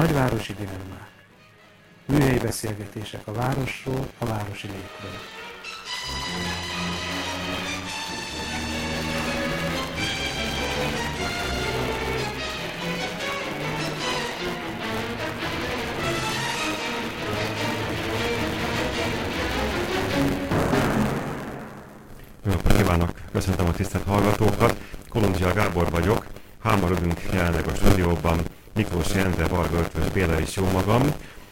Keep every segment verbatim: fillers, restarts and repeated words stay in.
Nagyvárosi dilemmák. Műhelyi beszélgetések a városról, a városi létről. Jó napot kívánok! Köszöntöm a tisztelt hallgatókat! Kolundzsia Gábor vagyok, hámorodunk jelenleg a stúdióban, Miklós Endre, Varga Ötvös Béla és jó magam.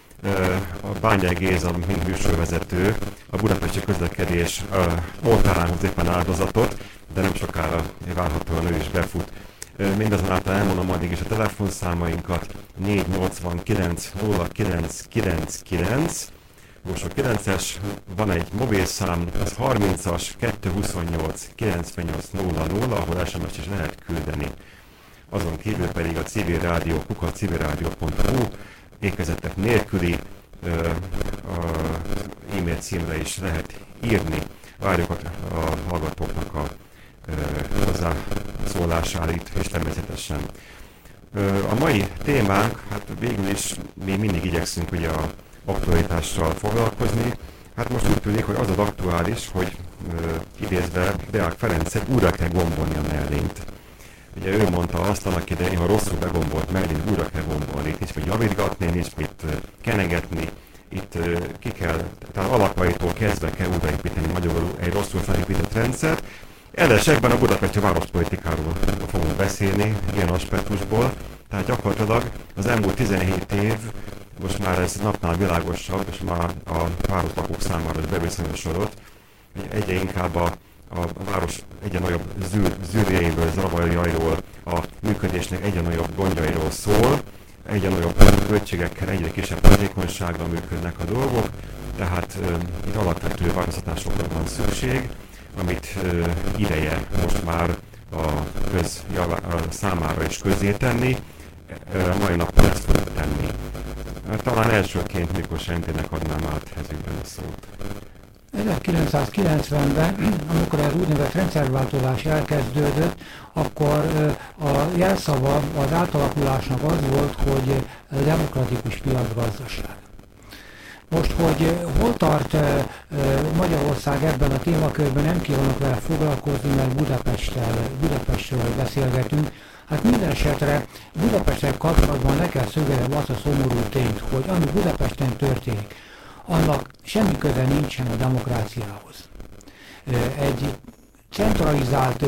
A Bányai Géza, mint műsorvezető, a budapesti közlekedés oltárán hoz éppen áldozatot, de nem sokára várhatóan ő is befut. Mindazonáltal elmondom addig is a telefonszámainkat: négy nyolcvankilenc nulla kilenc kilencvenkilenc, most a kilences, van egy mobilszám, az harmincas kettőszázhuszonnyolc kilencvennyolc nulla nulla, ahol es em es-t is lehet küldeni. Azon kívül pedig a civil rádió kukac civilrádió pont hu ékezetek nélküli ö, a e-mail címre is lehet írni. Várjuk a, a hallgatóknak a ö, hozzászólását és természetesen. Ö, a mai témánk, hát végül is mi mindig igyekszünk ugye a aktualitással foglalkozni. Hát most úgy tűnik, hogy az az aktuális, hogy ö, idézve Deák Ferencet újra kell gombolni a mellényt. Ugye ő mondta azt annak idején, ha rosszul begombolt mellényt, újra kell gombolni. Itt nincs mit javítgatni, nincs mit kenegetni, itt ö, ki kell, tehát alapaitól kezdve kell újraépíteni magyarul egy rosszul felépített rendszert. Edesekben a budapesti várospolitikáról fogunk beszélni, ilyen aspektusból. Tehát gyakorlatilag az elmúlt tizenhét év, most már ez napnál világosabb, és már a városlakók számára is bebizonyosodott, hogy egyre inkább a, a város egyre nagyobb zűr, zűrjeiről, zavarjairól, a működésnek egyre nagyobb gondjairól szól, egyre nagyobb költségekkel, egyre kisebb hatékonysággal működnek a dolgok, tehát e, itt alapvető változtatásokra van szükség, amit e, ideje most már a köz számára is közzé tenni. E, mai napon ezt fogjuk tenni. Talán elsőként Miklós Endrének adnám át ezügyben a szót. ezerkilencszázkilencvenben, amikor az úgynevezett rendszerváltozás elkezdődött, akkor a jelszava az átalakulásnak az volt, hogy demokratikus piacgazdaság. Most, hogy hol tart Magyarország ebben a témakörben, nem kívánok vele foglalkozni, mert Budapesttel, Budapestről beszélgetünk. Hát minden esetre Budapesttel kapcsolatban le kell szögeznem azt a szomorú tényt, hogy ami Budapesten történik, annak semmi köze nincsen a demokráciához. Egy centralizált,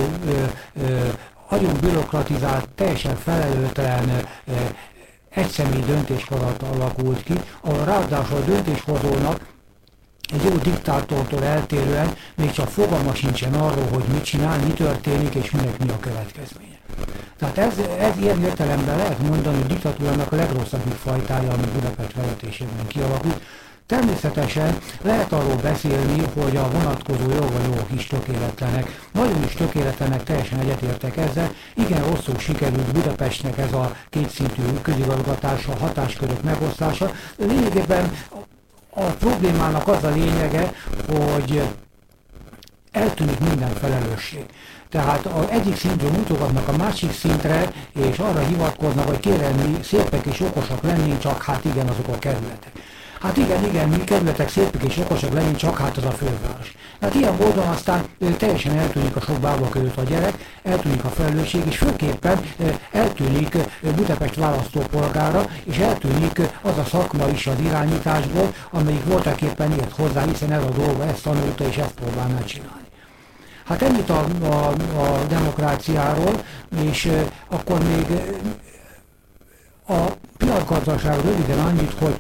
nagyon bürokratizált, teljesen felelőtlen egyszemély döntéshozat alakult ki, ahol ráadásul a döntéshozónak egy jó diktátortól eltérően még csak fogalma sincsen arról, hogy mit csinál, mi történik és minek mi a következménye. Tehát ez, ez ilyen értelemben lehet mondani, hogy diktatúrának a legrosszabb fajtája, ami Budapest vezetésében kialakult. Természetesen lehet arról beszélni, hogy a vonatkozó joganyagok is tökéletlenek. Nagyon is tökéletlenek, teljesen egyetértek ezzel. Igen rosszul sikerült Budapestnek ez a kétszintű közigazgatása, hatáskörök megosztása. Lényegében a problémának az a lényege, hogy eltűnik minden felelősség. Tehát az egyik szintről mutogatnak a másik szintre, és arra hivatkoznak, hogy kérem, mi szépek és okosak lennénk, csak hát igen, azok a kerületek. Hát igen, igen, mi kerületek szépek és okosak lennénk, csak hát az a főváros. Hát ilyen módon aztán teljesen eltűnik a sok bába között a gyerek, eltűnik a felelősség, és főképpen eltűnik Budapest választópolgára, és eltűnik az a szakma is az irányításból, amelyik voltaképpen ért hozzá, hiszen ez a dolga, ezt tanulta és ezt próbálná csinálni. Hát ennyit a, a, a demokráciáról, és e, akkor még a piacgazdaságról röviden annyit, hogy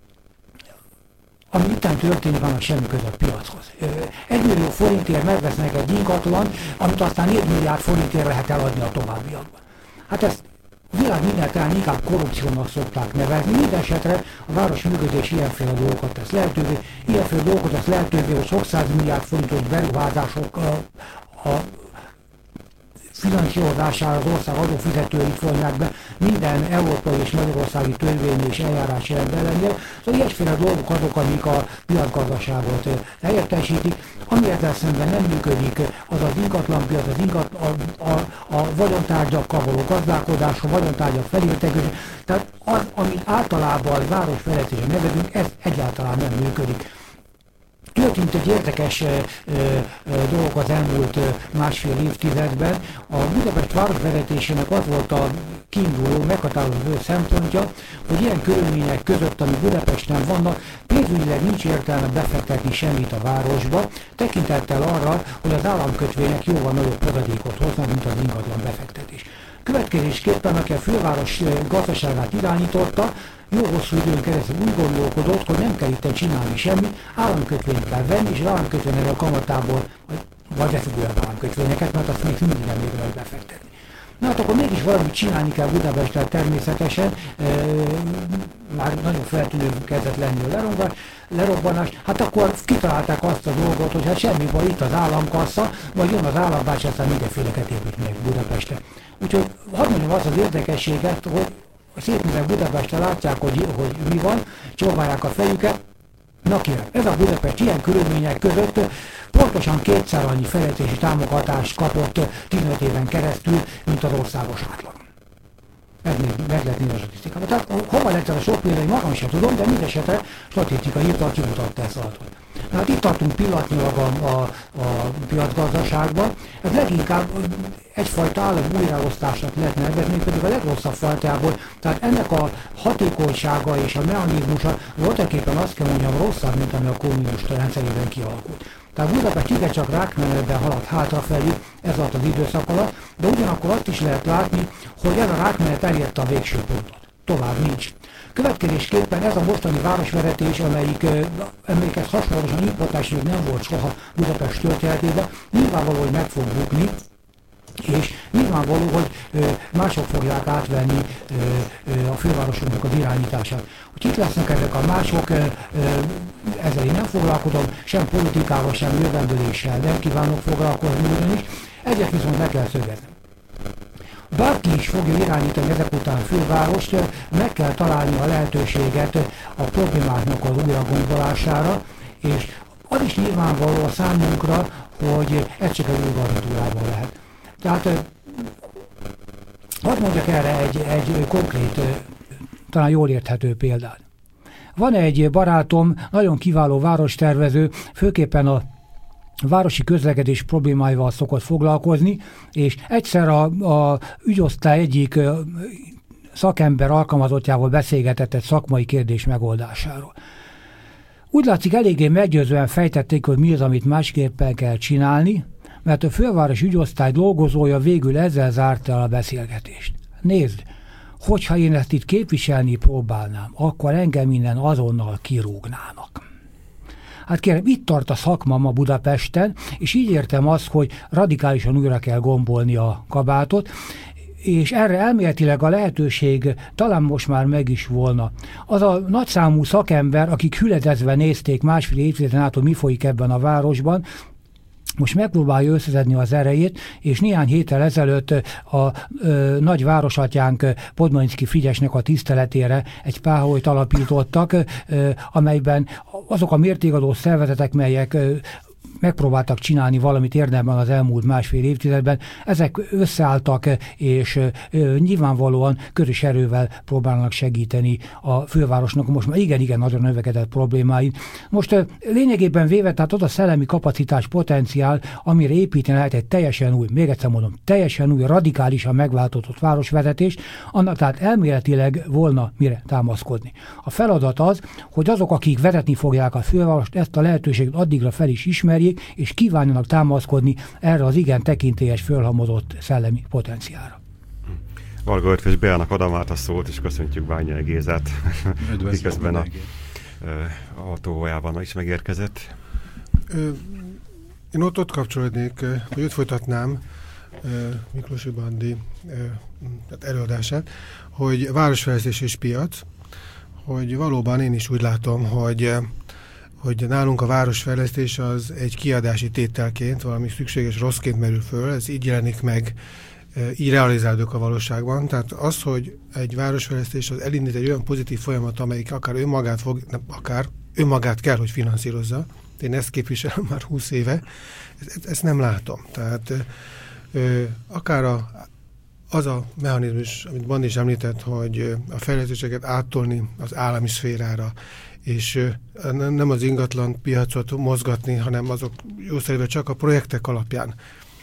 ami ittán történik, annak semmi köze a piachoz. Egy millió forintért megvesznek egy ingatlan, amit aztán négy milliárd forintért lehet eladni a továbbiakban. Hát ezt a világ mindentáján inkább korrupciónak szokták nevezni. Mindenesetre a város működés ilyenféle dolgokat tesz lehetővé, ilyenféle dolgokat tesz lehetővé, hogy sok száz milliárd forintos beruházások a, a finanszírozására az ország adófizetőit vonják be, minden európai és magyarországi törvény és eljárási rend ellenére. Szóval ilyesféle dolgok azok, amik a piacgazdaságot helyettesítik. Ami ezzel szemben nem működik, az az ingatlanpiac, az ingat, a, a, a vagyontárgyakkal való gazdálkodás, a vagyontárgyak felértékelés. Tehát az, amit általában városfejlesztésre nevezünk, ez egyáltalán nem működik. Történt egy érdekes e, e, dolog az elmúlt e, másfél évtizedben. A Budapest városvezetésének az volt a kiinduló, meghatározó szempontja, hogy ilyen körülmények között, ami Budapesten vannak, pénzügyileg nincs értelme befektetni semmit a városba, tekintettel arra, hogy az államkötvények jóval nagyobb hozadékot hoznak, mint az ingatlan befektetés. Következésképpen, aki a főváros gazdaságát irányította, jó hosszú időn keresztül úgy gondolkodott, hogy nem kell itt csinálni semmit, államkötvényt kell venni, és az államkötvények a kamatából, vagy lefogulják államkötvényeket, mert azt még mindig nem érdemes befektetni. Na hát akkor mégis valamit csinálni kell Budapesten természetesen, e, már nagyon feltűnő kezdett lenni a lerobbanás, lerobbanás, hát akkor kitalálták azt a dolgot, hogy hát semmi baj, itt az államkassa, vagy jön az állambács, aztán mindenféleket épít meg Budapesten. Úgyhogy hadd mondjam azt az érdekességet, hogy a szép művek Budapesten látják, hogy, hogy mi van, csóválják a fejüket. Na kérem, ez a Budapest ilyen körülmények között pontosan kétszer annyi fejlesztési támogatást kapott tizenöt éven keresztül, mint az országos átlag. Ez még meg lehet nézni a statisztikában. Tehát hova lett ez a sok példány, magam sem tudom, de mindesetre statisztikai hivatal kimutatta ezt adatot. Hát itt tartunk pillanatnyilag a, a, a piacgazdaságban. Ez leginkább egyfajta állam újraosztásnak lehet nevezni, pedig a legrosszabb fajtából. Tehát ennek a hatékonysága és a mechanizmusa voltaképpen azt kell mondjam rosszabb, mint ami a kommunista rendszerében kialakult. Tehát Budapest igencsak rákmenetben halad hátrafelé ez alatt az időszak alatt, de ugyanakkor azt is lehet látni, hogy ez a rákmenet elérte a végső pontot. Tovább nincs. Következésképpen ez a mostani városvezetés, amelyik emlékez hasonlóan impotens még nem volt soha Budapest történetében, nyilvánvaló, hogy meg fog bukni, és nyilvánvaló, hogy mások fogják átvenni a fővárosoknak az irányítását. Hogy itt lesznek ezek a mások, ezzel én nem foglalkozom, sem politikával, sem jövendőléssel nem kívánok foglalkozni ugyanis, egyet viszont meg kell szögezni. Bárki is fogja irányítani ezek után a fővárost, meg kell találni a lehetőséget a problémáknak az újragondolására, és az is nyilvánvaló a számunkra, hogy ez csak az új garnitúrában lehet. Tehát hadd mondjak erre egy, egy konkrét, talán jól érthető példát. Van egy barátom, nagyon kiváló várostervező, főképpen a városi közlekedés problémáival szokott foglalkozni, és egyszer a, a ügyosztály egyik szakember alkalmazottjával beszélgetett egy szakmai kérdés megoldásáról. Úgy látszik, eléggé meggyőzően fejtették, hogy mi az, amit másképpen kell csinálni, mert a főváros ügyosztály dolgozója végül ezzel zárta el a beszélgetést. Nézd, hogyha én ezt itt képviselni próbálnám, akkor engem innen azonnal kirúgnának. Hát kérem, itt tart a szakma ma Budapesten, és így értem azt, hogy radikálisan újra kell gombolni a kabátot, és erre elméletileg a lehetőség talán most már meg is volna. Az a nagyszámú szakember, akik hüledezve nézték másfél évtizeden át, hogy mi folyik ebben a városban, most megpróbálja összeszedni az erejét, és néhány héttel ezelőtt a ö, nagy városatyánk Podmanicki Frigyesnek a tiszteletére egy páholyt alapítottak, ö, amelyben azok a mértékadó szervezetek, melyek ö, megpróbáltak csinálni valamit érdemben az elmúlt másfél évtizedben, ezek összeálltak, és ö, nyilvánvalóan közös erővel próbálnak segíteni a fővárosnak most már igen-igen nagyon növekedett problémáin. Most ö, lényegében véve, tehát az a szellemi kapacitás, potenciál, amire építeni lehet egy teljesen új, még egyszer mondom, teljesen új, radikálisan megváltozott városvezetés, annak tehát elméletileg volna mire támaszkodni. A feladat az, hogy azok, akik vezetni fogják a fővárost, ezt a lehetőséget addigra fel is ismerjék, és kívánjanak támaszkodni erre az igen tekintélyes, fölhalmozott szellemi potenciálra. Varga Ötvös Beának adom át a szót, és köszöntjük Bányai Gézát, miközben a autójában is megérkezett. Én ott, ott kapcsolódnék, hogy ott folytatnám Miklósi Bandi előadását, hogy városfejlesztés és piac, hogy valóban én is úgy látom, hogy hogy nálunk a városfejlesztés az egy kiadási tételként, valami szükséges rosszként merül föl, ez így jelenik meg, így realizálódik a valóságban. Tehát az, hogy egy városfejlesztés az elindít egy olyan pozitív folyamat, amelyik akár önmagát fog, nem, akár önmagát kell, hogy finanszírozza. Én ezt képviselem már húsz éve, ezt, ezt nem látom. Tehát ö, akár a, az a mechanizmus, amit Bandi is említett, hogy a fejlesztéseket áttolni az állami szférára, és nem az ingatlan piacot mozgatni, hanem azok jószerűen csak a projektek alapján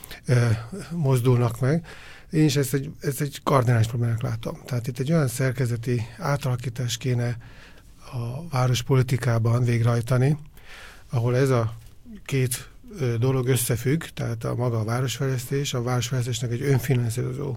mozdulnak meg. Én is ezt egy, ezt egy kardinális problémát látom. Tehát itt egy olyan szerkezeti átalakítás kéne a várospolitikában végrehajtani, ahol ez a két dolog összefügg, tehát a maga a városfejlesztés, a városfejlesztésnek egy önfinanszírozó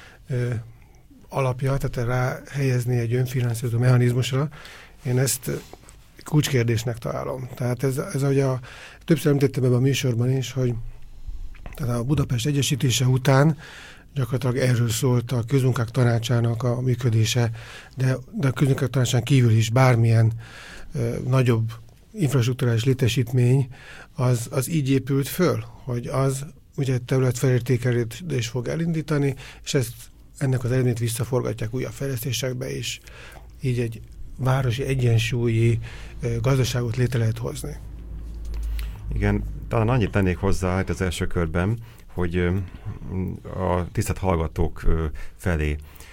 alapja, tehát rá helyezni egy önfinanszírozó mechanizmusra. Én ezt kulcskérdésnek találom. Tehát ez, ez ahogy a, többször említettem ebben a műsorban is, hogy tehát a Budapest egyesítése után gyakorlatilag erről szólt a közmunkák tanácsának a működése, de, de a közmunkák tanácsán kívül is bármilyen ö, nagyobb infrastruktúrális létesítmény az, az így épült föl, hogy az ugye terület felértékelést fog elindítani, és ezt, ennek az eredményt visszaforgatják újabb fejlesztésekbe, és így egy városi egyensúlyi ö, gazdaságot létre lehet hozni. Igen, talán annyit tennék hozzá hát az első körben, hogy a tisztelt hallgatók felé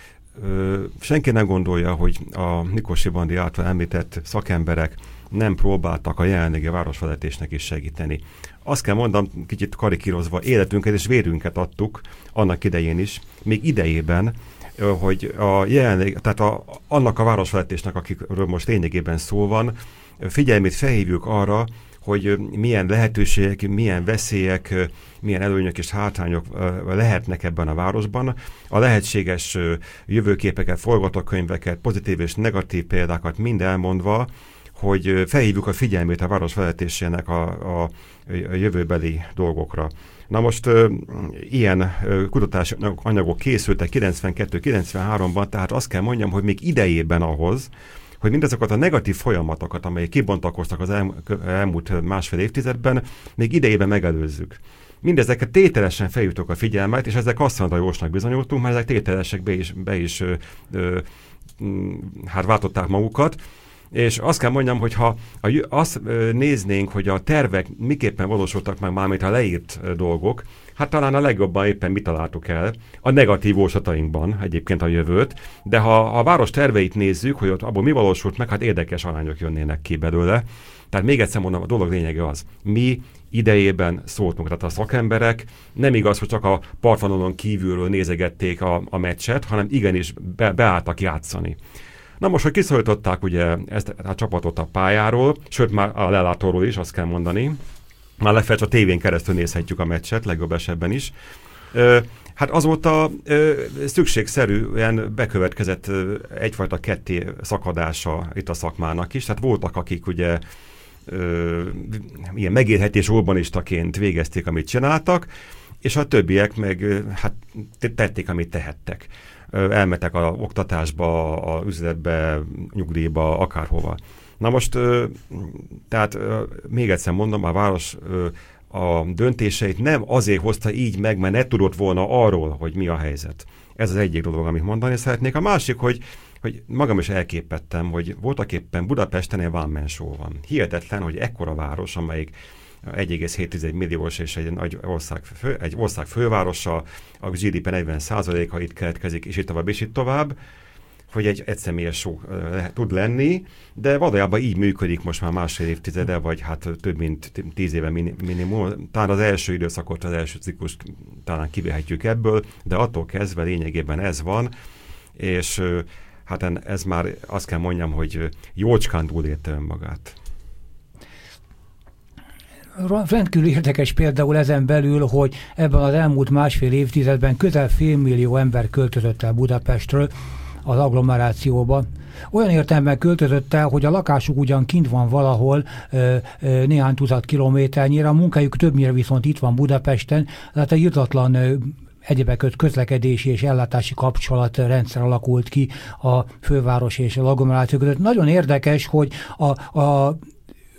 senki nem gondolja, hogy a Mikossy Bandi által említett szakemberek nem próbáltak a jelenlegi városvezetésnek is segíteni. Azt kell mondanom, kicsit karikírozva, életünket és vérünket adtuk annak idején is, még idejében, hogy a jelenleg, tehát a, annak a városvezetésnek, akikről most lényegében szó van, figyelmét felhívjuk arra, hogy milyen lehetőségek, milyen veszélyek, milyen előnyök és hátrányok lehetnek ebben a városban. A lehetséges jövőképeket, forgatókönyveket, pozitív és negatív példákat mind elmondva, hogy felhívjuk a figyelmét a város vezetésének a, a, a jövőbeli dolgokra. Na most ö, ilyen ö, kutatási anyagok készültek kilencvenkettő kilencvenháromban, tehát azt kell mondjam, hogy még idejében ahhoz, hogy mindazokat a negatív folyamatokat, amelyek kibontakoztak az el, elmúlt másfél évtizedben, még idejében megelőzzük. Mindezeket tételesen feljutok a figyelmet, és ezek asszonyra jósnak bizonyultunk, mert ezek tételesek be is, be is ö, ö, hát váltották magukat. És azt kell mondjam, hogy ha azt néznénk, hogy a tervek miképpen valósultak meg, mármint a leírt dolgok, hát talán a legjobban éppen mi találtuk el a negatív ósatainkban egyébként a jövőt, de ha a város terveit nézzük, hogy ott abból mi valósult meg, hát érdekes arányok jönnének ki belőle. Tehát még egyszer mondom, a dolog lényege az, mi idejében szóltunk, tehát a szakemberek nem igaz, hogy csak a partvonalon kívülről nézegették a, a meccset, hanem igenis be, beálltak játszani. Na most, hogy kiszorították ugye ezt a csapatot a pályáról, sőt már a lelátóról is, azt kell mondani, már lefelé a tévén keresztül nézhetjük a meccset, legjobb esetben is. Ö, hát azóta ö, szükségszerűen bekövetkezett ö, egyfajta ketté szakadása itt a szakmának is, tehát voltak, akik ugye ö, ilyen megélhetés urbanistaként végezték, amit csináltak, és a többiek meg ö, hát tették, amit tehettek. Elmetek a oktatásba, a üzletbe, nyugdíjba, akárhova. Na most, tehát még egyszer mondom, a város a döntéseit nem azért hozta így meg, mert ne tudott volna arról, hogy mi a helyzet. Ez az egyik dolog, amit mondani szeretnék. A másik, hogy, hogy magam is elképettem, hogy voltak éppen Budapesten egy one man show van. Hihetetlen, hogy ekkora város, amelyik egy egész hét milliós és egy nagy ország, fő, egy ország fővárosa, a gé dé pé negyven százaléka itt keletkezik, és itt tovább, és itt tovább, hogy egy egyszemélyes show lehet, tud lenni, de valójában így működik most már másfél évtizede, vagy hát több mint tíz éve minimum. Talán az első időszakot, az első ciklust talán kivehetjük ebből, de attól kezdve lényegében ez van, és hát ez már azt kell mondjam, hogy jócskán túlélte önmagát. Rendkívül érdekes például ezen belül, hogy ebben az elmúlt másfél évtizedben közel félmillió ember költözött el Budapestről az agglomerációba. Olyan értelemben költözött el, hogy a lakásuk ugyan kint van valahol ö, ö, néhány tucat kilométernyire, a munkájuk többnyire viszont itt van Budapesten, tehát egy irdatlan ö, egyebek között közlekedési és ellátási kapcsolatrendszer alakult ki a főváros és az agglomeráció között. Nagyon érdekes, hogy a, a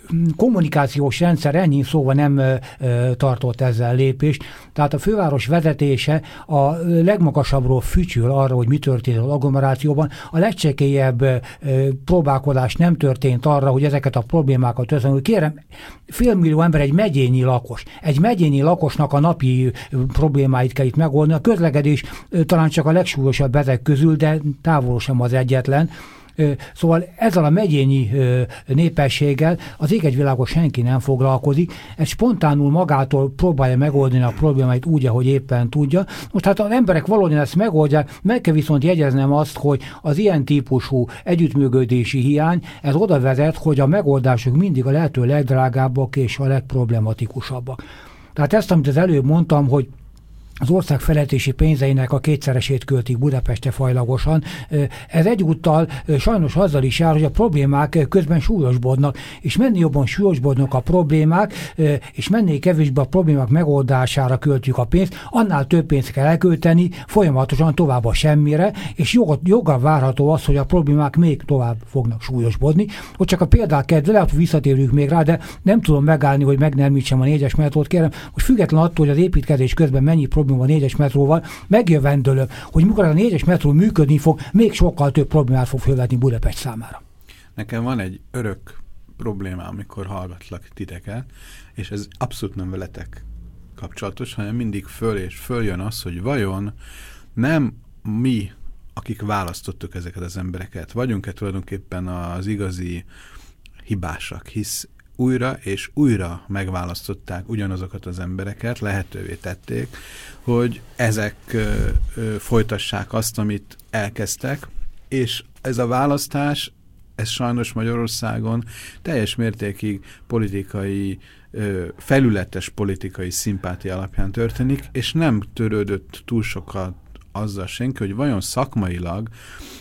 kommunikációs rendszer ennyi szóval nem tartott ezzel lépést. Tehát a főváros vezetése a legmagasabbról fütyül arra, hogy mi történt az agglomerációban. A legcsekélyebb próbálkozás nem történt arra, hogy ezeket a problémákat összehozni. Kérem, félmillió ember egy megyényi lakos. Egy megyényi lakosnak a napi problémáit kell itt megoldani. A közlekedés talán csak a legsúlyosabb ezek közül, de távol sem az egyetlen. Szóval ezzel a megyényi népességgel az ég egy világon senki nem foglalkozik, ez spontánul magától próbálja megoldani a problémáit úgy, ahogy éppen tudja. Most hát az emberek valójában ezt megoldják, meg kell viszont jegyeznem azt, hogy az ilyen típusú együttműködési hiány, ez oda vezet, hogy a megoldások mindig a lehető legdrágábbak és a legproblematikusabbak. Tehát ezt, amit az előbb mondtam, hogy az ország fejlesztési pénzeinek a kétszeresét költik Budapestre fajlagosan. Ez egyúttal sajnos azzal is jár, hogy a problémák közben súlyosbodnak, és menni jobban súlyosbodnak a problémák, és menni kevésbé a problémák megoldására költjük a pénzt, annál több pénzt kell elkölteni, folyamatosan tovább a semmire, és jog, joggal várható az, hogy a problémák még tovább fognak súlyosbodni. Hogy csak a példák kedve, lehet, hogy visszatérjük még rá, de nem tudom megállni, hogy meg nem említsem a négyes metrót, kérem, hogy független attól, hogy az építkezés közben mennyi probléma a négyes metróval, megjövendőlöm, hogy mikor a négyes metró működni fog, még sokkal több problémát fog fölvetni Budapest számára. Nekem van egy örök probléma, amikor hallgatlak titeket, és ez abszolút nem veletek kapcsolatos, hanem mindig föl és följön az, hogy vajon nem mi, akik választottuk ezeket az embereket, vagyunk-e tulajdonképpen az igazi hibásak, hisz újra és újra megválasztották ugyanazokat az embereket, lehetővé tették, hogy ezek ö, ö, folytassák azt, amit elkezdtek, és ez a választás, ez sajnos Magyarországon teljes mértékig politikai, ö, felületes politikai szimpátia alapján történik, és nem törődött túl sokat azzal senki, hogy vajon szakmailag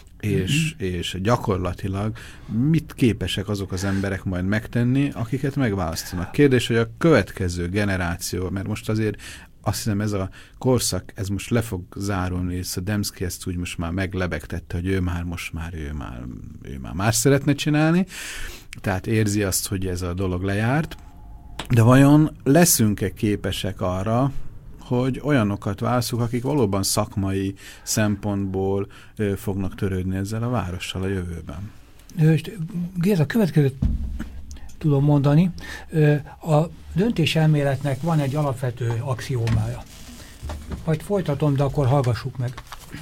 és, mm-hmm. és gyakorlatilag mit képesek azok az emberek majd megtenni, akiket megválasztanak. Kérdés, hogy a következő generáció, mert most azért azt hiszem ez a korszak, ez most le fog zárulni, és a Demszky ezt úgy most már meglebegtette, hogy ő már most már, ő már, ő már más szeretne csinálni, tehát érzi azt, hogy ez a dolog lejárt, de vajon leszünk-e képesek arra, hogy olyanokat válaszunk, akik valóban szakmai szempontból ö, fognak törődni ezzel a várossal a jövőben. Géza, következőt tudom mondani. A döntéselméletnek van egy alapvető axiómája. Majd folytatom, de akkor hallgassuk meg.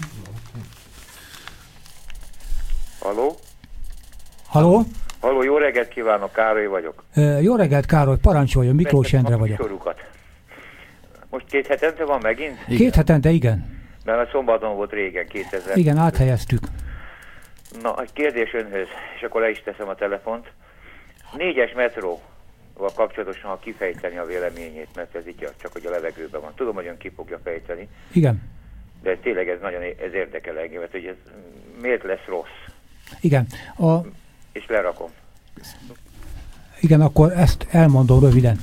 Haló? Haló? Haló, jó reggelt kívánok, Károly vagyok. Jó reggelt, Károly, parancsoljon, Miklós Endre vagyok. Sorukat. Most két hetente van megint? Igen. Két hetente, igen. Mert a szombaton volt régen, kétezer. Igen, áthelyeztük. Na, egy kérdés önhöz, és akkor le is teszem a telefont. Négyes metróval kapcsolatosan, ha kifejteni a véleményét, mert ez így csak hogy a levegőben van. Tudom, hogy ön ki fogja fejteni. Igen. De tényleg ez nagyon ez érdekel engem, mert hogy ez miért lesz rossz? Igen. A... És lerakom. Igen, akkor ezt elmondom röviden.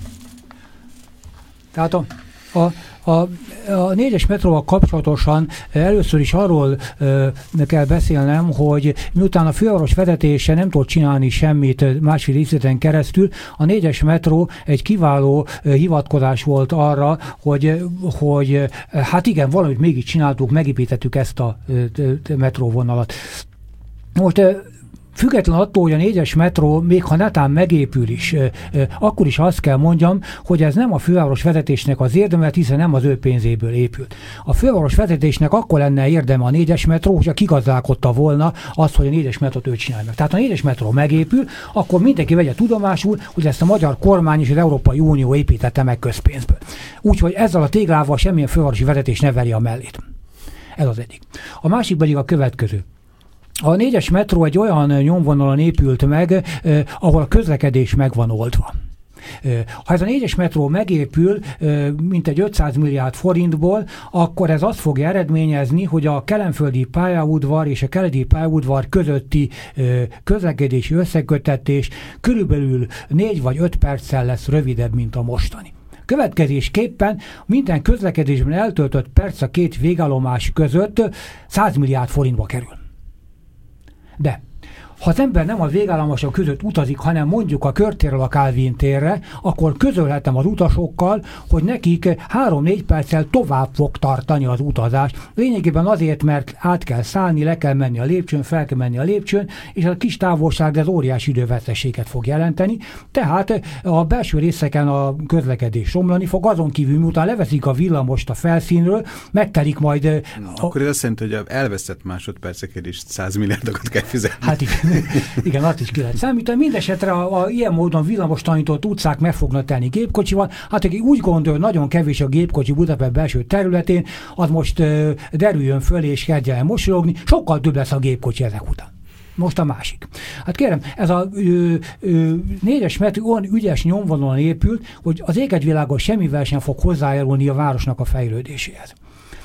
Tehát a, a, a, a négyes metróval kapcsolatosan először is arról ö, kell beszélnem, hogy miután a főváros vezetése nem tud csinálni semmit másfél évtizeden keresztül, a négyes metró egy kiváló ö, hivatkozás volt arra, hogy, hogy hát igen, valamit mégis csináltuk, megépítettük ezt a ö, ö, metróvonalat. Most ö, független attól, hogy a négyes metró, még ha netán megépül is, akkor is azt kell mondjam, hogy ez nem a főváros vezetésnek az érdeme, hiszen nem az ő pénzéből épült. A főváros vezetésnek akkor lenne érdeme a négyes metró, hogyha kigazdálkodta volna azt, hogy a négyes metrót ő csinálja meg. Tehát a négyes metró megépül, akkor mindenki vegye tudomásul, hogy ezt a magyar kormány és az Európai Unió építette meg közpénzből. Úgyhogy ezzel a téglával semmilyen fővárosi vezetés ne veri a mellét. Ez az egyik. A másik pedig a következő. A négyes metró egy olyan nyomvonalon épült meg, eh, ahol a közlekedés meg van oldva. Eh, ha ez a négyes metró megépül eh, mintegy ötszáz milliárd forintból, akkor ez azt fogja eredményezni, hogy a kelenföldi pályaudvar és a keleti pályaudvar közötti eh, közlekedési összeköttetés körülbelül négy vagy öt perccel lesz rövidebb, mint a mostani. Következésképpen minden közlekedésben eltöltött perc a két végállomás között száz milliárd forintba kerül. De ha az ember nem a végállomások között utazik, hanem mondjuk a körtérről a Kálvin térre, akkor közölhetem az utasokkal, hogy nekik három-négy perccel tovább fog tartani az utazás. Lényegében azért, mert át kell szállni, le kell menni a lépcsőn, fel kell menni a lépcsőn, és a kis távolság az óriási időveszteséget fog jelenteni. Tehát a belső részeken a közlekedés romlani fog, azon kívül, miután leveszik a villamost a felszínről, megtelik majd... Na, a... Akkor ez azt jelenti, hogy elveszett másodperceket is száz milliárdokat kell fizetni. Hát igen, igen, azt is ki lehet számítani. Mindenesetre a, a ilyen módon villamos tanított utcák meg fognak telni gépkocsival. Hát aki úgy gondol, hogy nagyon kevés a gépkocsi Budapest belső területén, az most uh, derüljön föl és kezdjen el mosolyogni, sokkal több lesz a gépkocsi ezek után. Most a másik. Hát kérem, ez a ö, ö, négyes metró olyan ügyes nyomvonalon épült, hogy az égegyvilágon semmivel sem fog hozzájárulni a városnak a fejlődéséhez.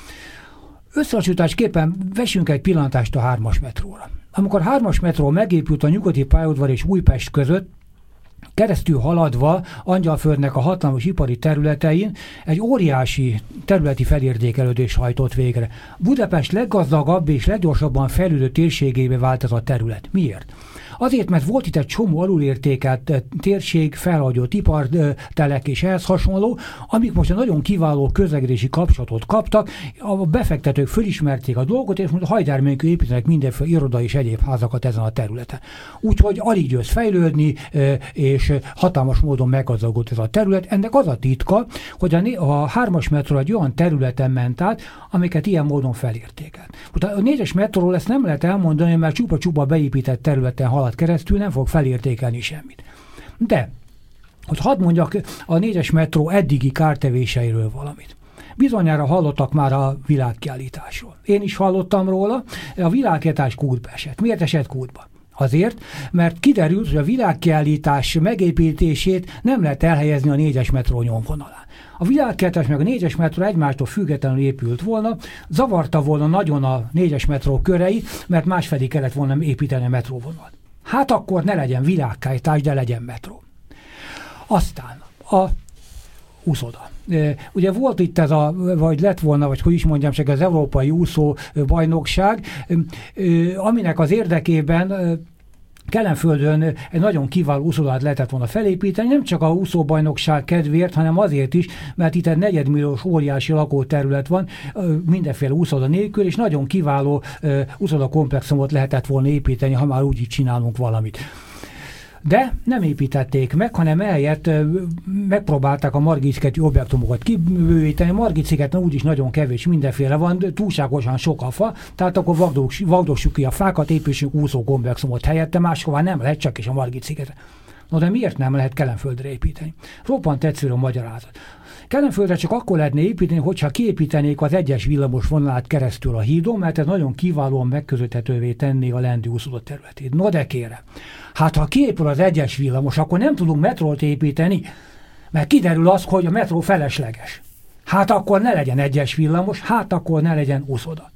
Összehasonlításképpen vessünk egy pillantást a hármas metróra. Amikor a hármas metró megépült a Nyugati pályaudvar és Újpest között, keresztül haladva Angyalföldnek a hatalmas ipari területein egy óriási területi felértékelődés hajtott végre. Budapest leggazdagabb és leggyorsabban fejlődő térségébe vált ez a terület. Miért? Azért, mert volt itt egy csomó alulértékelt térség, felhagyott ipartelek és ehhez hasonló, amik most egy nagyon kiváló közlekedési kapcsolatot kaptak, a befektetők fölismerték a dolgot, és most hajdárménykül építenek mindenféle iroda és egyéb házakat ezen a területen. Úgyhogy alig győz fejlődni, és hatalmas módon meggazdagodott ez a terület. Ennek az a titka, hogy a, a hármas metró egy olyan területen ment át, amiket ilyen módon felértékelt. A négyes metróról ezt nem lehet elmondani, mert csupa-csupa beépített területen halad keresztül, nem fog felértékelni semmit. De, hogy hadd mondjak a négyes metró eddigi kártevéseiről valamit. Bizonyára hallottak már a világkiállításról. Én is hallottam róla, a világkiállítás kútba esett. Miért esett kútba? Azért, mert kiderült, hogy a világkiállítás megépítését nem lehet elhelyezni a négyes metró nyomvonalán. A világkiállítás meg a négyes metró egymástól függetlenül épült volna, zavarta volna nagyon a négyes metró körei, mert másfelé kellett volna építeni a metróvonalat. Hát akkor ne legyen világkiállítás, de legyen metró. Aztán a úszoda. Ugye volt itt ez a, vagy lett volna, vagy hogy is mondjam, csak az Európai Úszó Bajnokság, aminek az érdekében Kelenföldön egy nagyon kiváló úszodát lehetett volna felépíteni, nem csak a úszóbajnokság kedvéért, hanem azért is, mert itt egy negyedmilliós óriási lakóterület van, mindenféle úszoda nélkül, és nagyon kiváló úszodakomplexumot lehetett volna építeni, ha már úgy így csinálunk valamit. De nem építették meg, hanem eljött, megpróbálták a Margit-szigeti objektumokat kibővíteni. Margit-szigeten úgyis nagyon kevés mindenféle van, túlságosan sok a fa, tehát akkor vagdossuk ki a fákat, építsünk úszókomplexumot helyette, máshová nem lehet, csak is a Margit-szigetre. No de miért nem lehet Kelenföldre építeni? Roppant egyszerű a magyarázat. Kelenföldre csak akkor lehetne építeni, hogyha kiépítenék az egyes villamos vonalát keresztül a hídon, mert ez nagyon kiválóan megközelíthetővé tenné a leendő úszódott területét. No de kérem, hát ha kiépül az egyes villamos, akkor nem tudunk metrót építeni, mert kiderül az, hogy a metró felesleges. Hát akkor ne legyen egyes villamos, hát akkor ne legyen úszoda.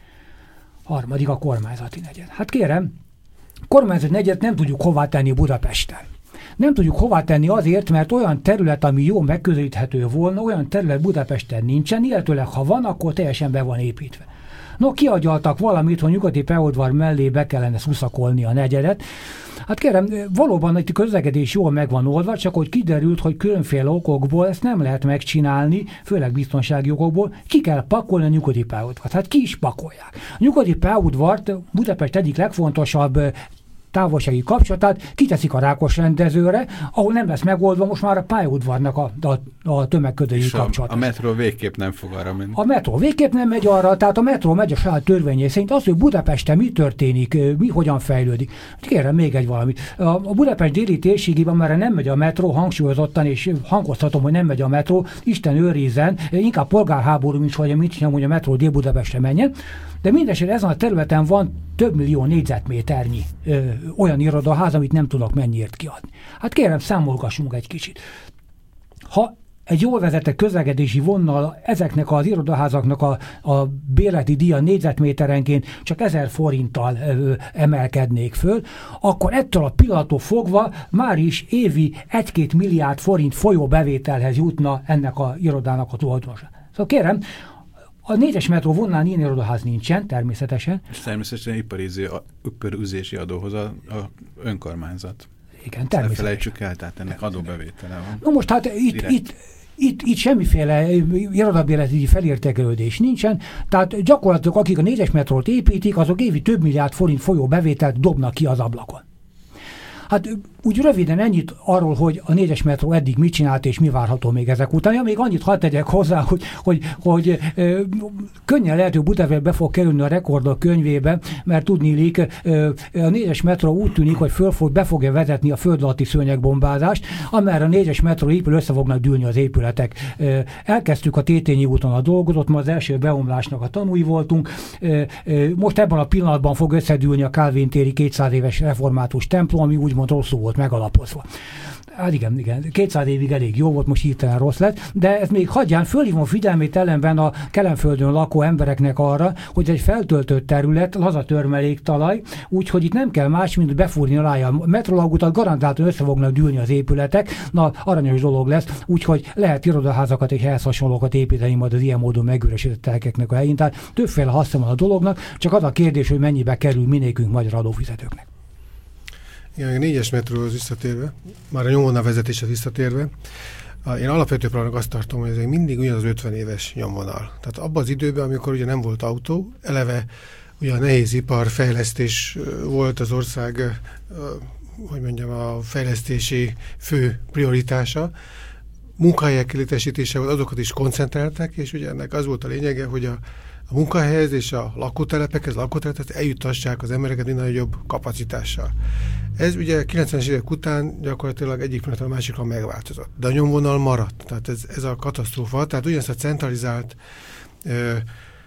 Harmadik a kormányzati negyed. Hát kérem, kormányzati negyed nem tudjuk hová tenni Budapesten. Nem tudjuk hová tenni azért, mert olyan terület, ami jól megközelíthető volna, olyan terület Budapesten nincsen, illetőleg ha van, akkor teljesen be van építve. No, kiagyaltak valamit, hogy Nyugati pályaudvar mellé be kellene szuszakolni a negyedet. Hát kérem, valóban itt a közlekedés jól meg van oldva, csak hogy kiderült, hogy különféle okokból ezt nem lehet megcsinálni, főleg biztonsági okokból, ki kell pakolni a Nyugati pályaudvart. Hát ki is pakolják. A Nyugati pályaudvart Budapest egyik legfontosabb távolsági kapcsolatát kiteszik a Rákos rendezőre, ahol nem lesz megoldva most már a pályaudvarnak a, a, a tömegködői kapcsolat. A, a metró végképp nem fog arra menni. A metró végképp nem megy arra, tehát a metró megy a saját törvényei szerint. Az, hogy Budapesten mi történik, mi hogyan fejlődik. Kérem még egy valamit. A, a Budapest déli térségében már nem megy a metró, hangsúlyozottan, és hangoztatom, hogy nem megy a metró, Isten őrizzen, inkább polgárháború, mint hogy mit csinálom, hogy a metró Dél-Budapestre menjen. De mindesetre ezen a területen van több millió négyzetméternyi ö, olyan irodaház, amit nem tudok mennyiért kiadni. Hát kérem, számolgassunk egy kicsit. Ha egy jól vezetett közlekedési vonal ezeknek az irodaházaknak a, a bérleti díja négyzetméterenként csak ezer forinttal ö, emelkednék föl, akkor ettől a pillanattól fogva már is évi egy-két milliárd forint folyóbevételhez jutna ennek a irodának a tulajdonosa. Szóval kérem, A négyes metró vonalán ilyen irodaház nincsen, természetesen. És természetesen iparüzési adóhoz a, a önkormányzat. Igen, természetesen. Ne felejtsük el, tehát ennek adóbevétele van. Na most hát itt, itt, itt, itt semmiféle irodabérleti felértékelődés nincsen, tehát gyakorlatilag akik a négyes metrót építik, azok évi több milliárd forint folyó bevételt dobnak ki az ablakon. Hát úgy röviden ennyit arról, hogy a négyes metró eddig mit csinált, és mi várható még ezek után. Ja, még annyit hadd tegyek hozzá, hogy, hogy, hogy ö, könnyen lehet, hogy Budapest be fog kerülni a rekordok könyvébe, mert tudniillik, ö, a négyes metró úgy tűnik, hogy föl fog, be fogja vezetni a föld alatti szőnyegbombázást, amerre a négyes metró épül, össze fognak dűlni az épületek. Ö, elkezdtük a Tétényi úton a dolgozott, ma az első beomlásnak a tanúi voltunk. Ö, ö, most ebben a pillanatban fog összedűlni a Kálvin téri kétszáz éves református templom, ami úgymond rosszul volt megalapozva. Hát igen, igen, kétszáz évig elég jó volt, most hirtelen rossz lett, de ez még hagyján, fölhívom figyelmét ellenben a Kelenföldön lakó embereknek arra, hogy egy feltöltött terület, laza törmeléktalaj, úgyhogy itt nem kell más, mint befúrni alá a metrolaugutat, garantáltan össze fognak dűlni az épületek, na aranyos dolog lesz, úgyhogy lehet irodaházakat és ehhez hasonlókat építeni majd az ilyen módon megüresített telkeknek a helyén, tehát többféle haszna van a dolognak, csak az a kérdés, hogy mennyibe kerül minékünk magyar adófizetőknek. Igen, a négyes metróhoz visszatérve, már a nyomvonal vezetéshez visszatérve, én alapvető problémának azt tartom, hogy ez mindig ugyanaz ötven éves nyomvonal. Tehát abban az időben, amikor ugye nem volt autó, eleve ugye a nehézipar fejlesztés volt az ország, hogy mondjam, a fejlesztési fő prioritása, munkahelyek létesítése volt, azokat is koncentrálták, és ugye ennek az volt a lényege, hogy a a munkahelyhez és a lakótelepekhez, lakótelepekhez eljuttassák az embereket minden nagyobb kapacitással. Ez ugye kilencvenes évek után gyakorlatilag egyik pillanatra a másikra megváltozott. De a nyomvonal maradt. Tehát ez, ez a katasztrófa. Tehát ugyanezt a centralizált ö,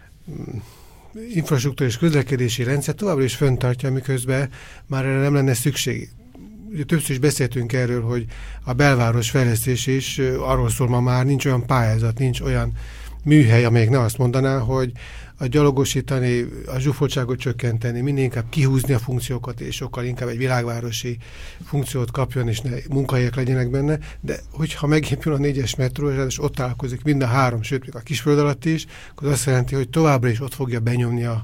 infrastruktúra és közlekedési rendszer továbbra is fenntartja, miközben már erre nem lenne szükség. Ugye többször is beszéltünk erről, hogy a belváros fejlesztés is arról szól ma már, nincs olyan pályázat, nincs olyan műhely, amelyik ne azt mondaná, hogy a gyalogosítani, a zsúfoltságot csökkenteni, minél inkább kihúzni a funkciókat, és sokkal inkább egy világvárosi funkciót kapjon, és ne munkahelyek legyenek benne, de hogyha megépül a négyes metró, és ott találkozik mind a három, sőt, még a Kisföld alatt is, akkor azt jelenti, hogy továbbra is ott fogja benyomni a,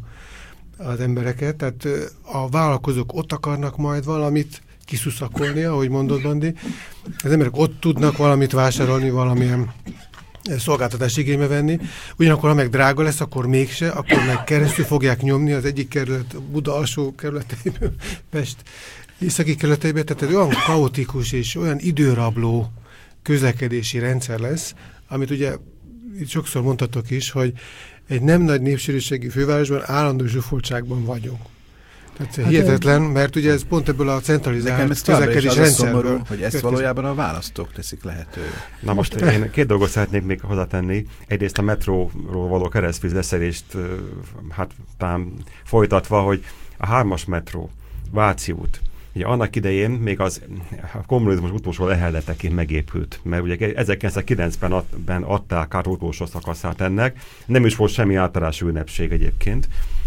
az embereket, tehát a vállalkozók ott akarnak majd valamit kiszuszakolni, ahogy mondod, Bandi. Az emberek ott tudnak valamit vásárolni, valamilyen szolgáltatást igénybe venni, ugyanakkor ha meg drága lesz, akkor mégse, akkor meg keresztül fogják nyomni az egyik kerület, Buda alsó kerületeiből, Pest északi kerületeiből, tehát egy olyan kaotikus és olyan időrabló közlekedési rendszer lesz, amit ugye itt sokszor mondhatok is, hogy egy nem nagy népsűrűségű fővárosban állandó zsúfoltságban vagyunk. Tehát hát hihetetlen, mert ugye ez pont ebből a centralizált közlekedés rendszerből. Hogy ezt valójában a választók teszik lehetővé. Na most én két dolgot szeretnék még hozzátenni. Egyrészt a metróról való keresztvízleszerést hát talán folytatva, hogy a hármas metró, Váci út, ugye annak idején még az a kommunizmus utolsó lehelleteként megépült, mert ugye ezerkilencszázkilencvenben adták át utolsó szakaszát ennek, nem is volt semmi általási ünnepség egyébként,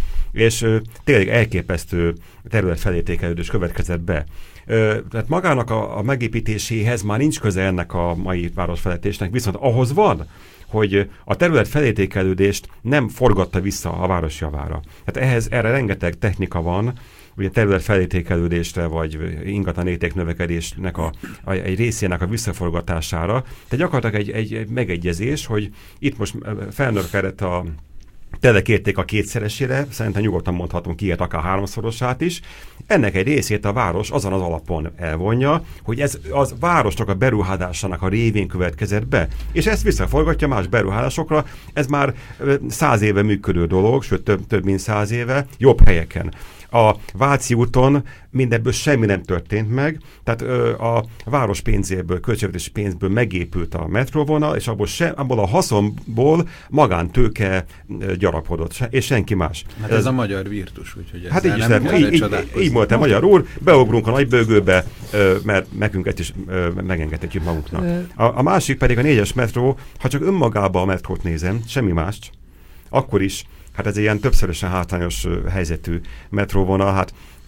és ö, tényleg elképesztő területfelértékelődés következett be. Ö, tehát magának a, a megépítéséhez már nincs köze ennek a mai városfejlesztésnek, viszont ahhoz van, hogy a terület felértékelődést nem forgatta vissza a város javára. Tehát ehhez, erre rengeteg technika van, ugye terület felértékelődésre, vagy ingatlan értéknövekedésnek a, a, egy részének a visszaforgatására. Tehát gyakorlatilag egy, egy, egy megegyezés, hogy itt most felnövekedett a telek érték a kétszeresére, szerintem nyugodtan mondhatunk ilyet, akár háromszorosát is. Ennek egy részét a város azon az alapon elvonja, hogy ez az városnak a beruházásának a révén következett be, és ezt visszaforgatja más beruházásokra. Ez már száz éve működő dolog, sőt több, több mint száz éve, jobb helyeken. A Váci úton mindebből semmi nem történt meg, tehát ö, a város pénzéből, költségvetési pénzből megépült a metróvonal, és abból, se, abból a haszonból magántőke gyarapodott, se, és senki más. Hát ez, ez a magyar virtus, úgyhogy hát így is nem így, így, így volt a magyar úr, beugrunk a nagybőgőbe, ö, mert nekünk ezt is ö, megengedhetjük magunknak. A, a másik pedig a négyes metró, ha csak önmagában a metrót nézem, semmi mást, akkor is, hát ez egy ilyen többszörösen hátrányos helyzetű metróvonal, hát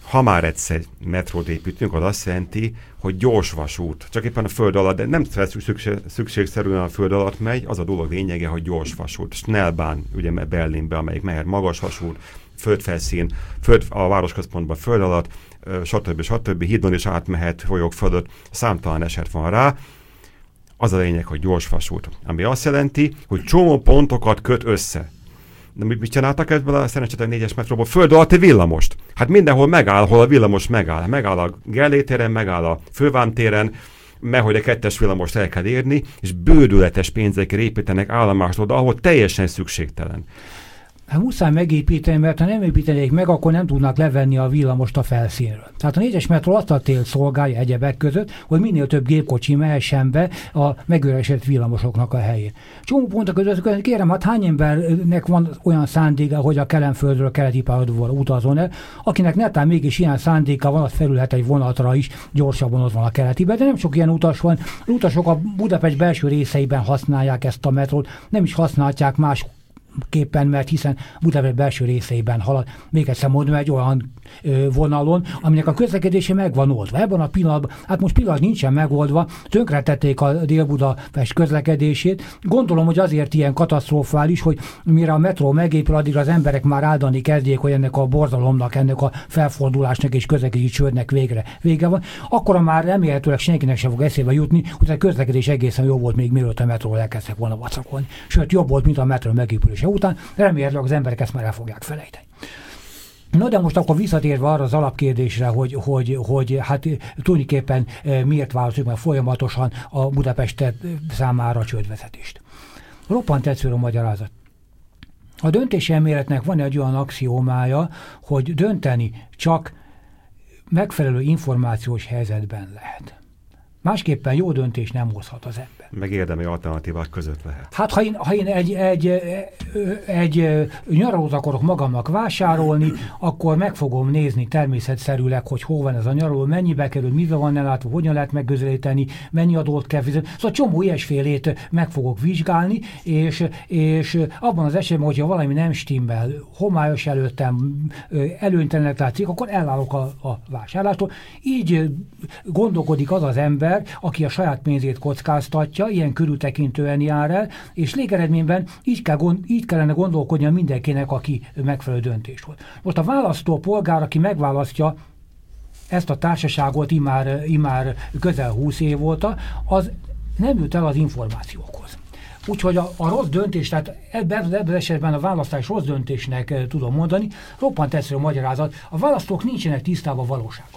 ha már egyszer metrót építünk, az azt jelenti, hogy gyors vasút. Csak éppen a föld alatt, de nem szükség, szükségszerűen a föld alatt megy, az a dolog lényege, hogy gyors vasút. Schnellbahn, ugye Berlinbe, amelyik mehet magas vasút, földfelszín, föld, a városközpontban föld alatt, stb. stb. Hídon is átmehet, folyók fölött, számtalan eset van rá. Az a lényeg, hogy gyors vasút. Ami azt jelenti, hogy csomó pontokat köt össze. De mit csináltak ebből a szerencsétlen négyes metróból? Föld alatti villamost. Hát mindenhol megáll, hol a villamos megáll. Megáll a Gellé téren, megáll a Fővám téren, mert hogy a kettes villamost el kell érni, és bődületes pénzekkel építenek állomást oda, ahol teljesen szükségtelen. Hát muszáj megépíteni, mert ha nem építenék meg, akkor nem tudnak levenni a villamost a felszínről. Tehát a négyes metró azt a célt szolgálja egyebek között, hogy minél több gépkocsi mehessen be a megüresült villamosoknak a helyén. Csomó pontok között kérem, hát hány embernek van olyan szándéka, hogy a Kelenföldről keleti pályaudvarra utazzon el, akinek netán mégis ilyen szándéka van, az felülhet egy vonatra is, gyorsabban ott van a keletibe, de nem sok ilyen utas van. Az utasok a Budapest belső részeiben használják ezt a metrót, nem is használják más képpen, mert hiszen Budapest belső részeiben halad. Még egyszer mondom, egy olyan ö, vonalon, aminek a közlekedése meg van oldva. Ebben a pillanatban, hát most pillanat nincsen megoldva, tönkretették a Dél-Budapest közlekedését. Gondolom, hogy azért ilyen katasztrofális, hogy mire a metró megépül, addig az emberek már áldani kezdjék, hogy ennek a borzalomnak, ennek a felfordulásnak és közlekedési csődnek végre vége van. Akkora már remélhetőleg senkinek sem fog eszébe jutni, hogy a közlekedés egészen jó volt még mielőtt a metróról elkezdtek volna vacakolni. Sőt, jobb volt, mint a metró megépülése után, remélhetőleg az emberek ezt már el fogják felejteni. No, de most akkor visszatérve arra az alapkérdésre, hogy, hogy, hogy hát tulajdonképpen miért választjuk meg folyamatosan a Budapest számára a csődvezetést. Roppant egyszerű a magyarázat. A döntéselméletnek van egy olyan axiómája, hogy dönteni csak megfelelő információs helyzetben lehet. Másképpen jó döntés nem hozhat az ember. Meg érdemi alternatívák között lehet. Hát ha én, ha én egy, egy, egy, egy nyaralót akarok magamnak vásárolni, akkor meg fogom nézni természetszerűleg, hogy hol van ez a nyaraló, mennyibe kerül, mivel van ellátva, hogyan lehet megközelíteni, mennyi adót kell fizetni. Szóval csomó ilyesfélét meg fogok vizsgálni, és, és abban az esetben, hogyha valami nem stimmel, homályos előttem, előnytelenek látszik, akkor elállok a, a vásárlástól. Így gondolkodik az az ember, aki a saját pénzét kockáztatja, ilyen körültekintően jár el, és végeredményben így, kell, így kellene gondolkodnia mindenkinek, aki megfelelő döntést hoz. Most a választópolgár, aki megválasztja ezt a társaságot imár, imár közel húsz év óta, az nem jut el az információkhoz. Úgyhogy a, a rossz döntés, tehát ebben, ebben az esetben a választás rossz döntésnek tudom mondani, roppant egyszerű magyarázat, a választók nincsenek tisztában a valósággal.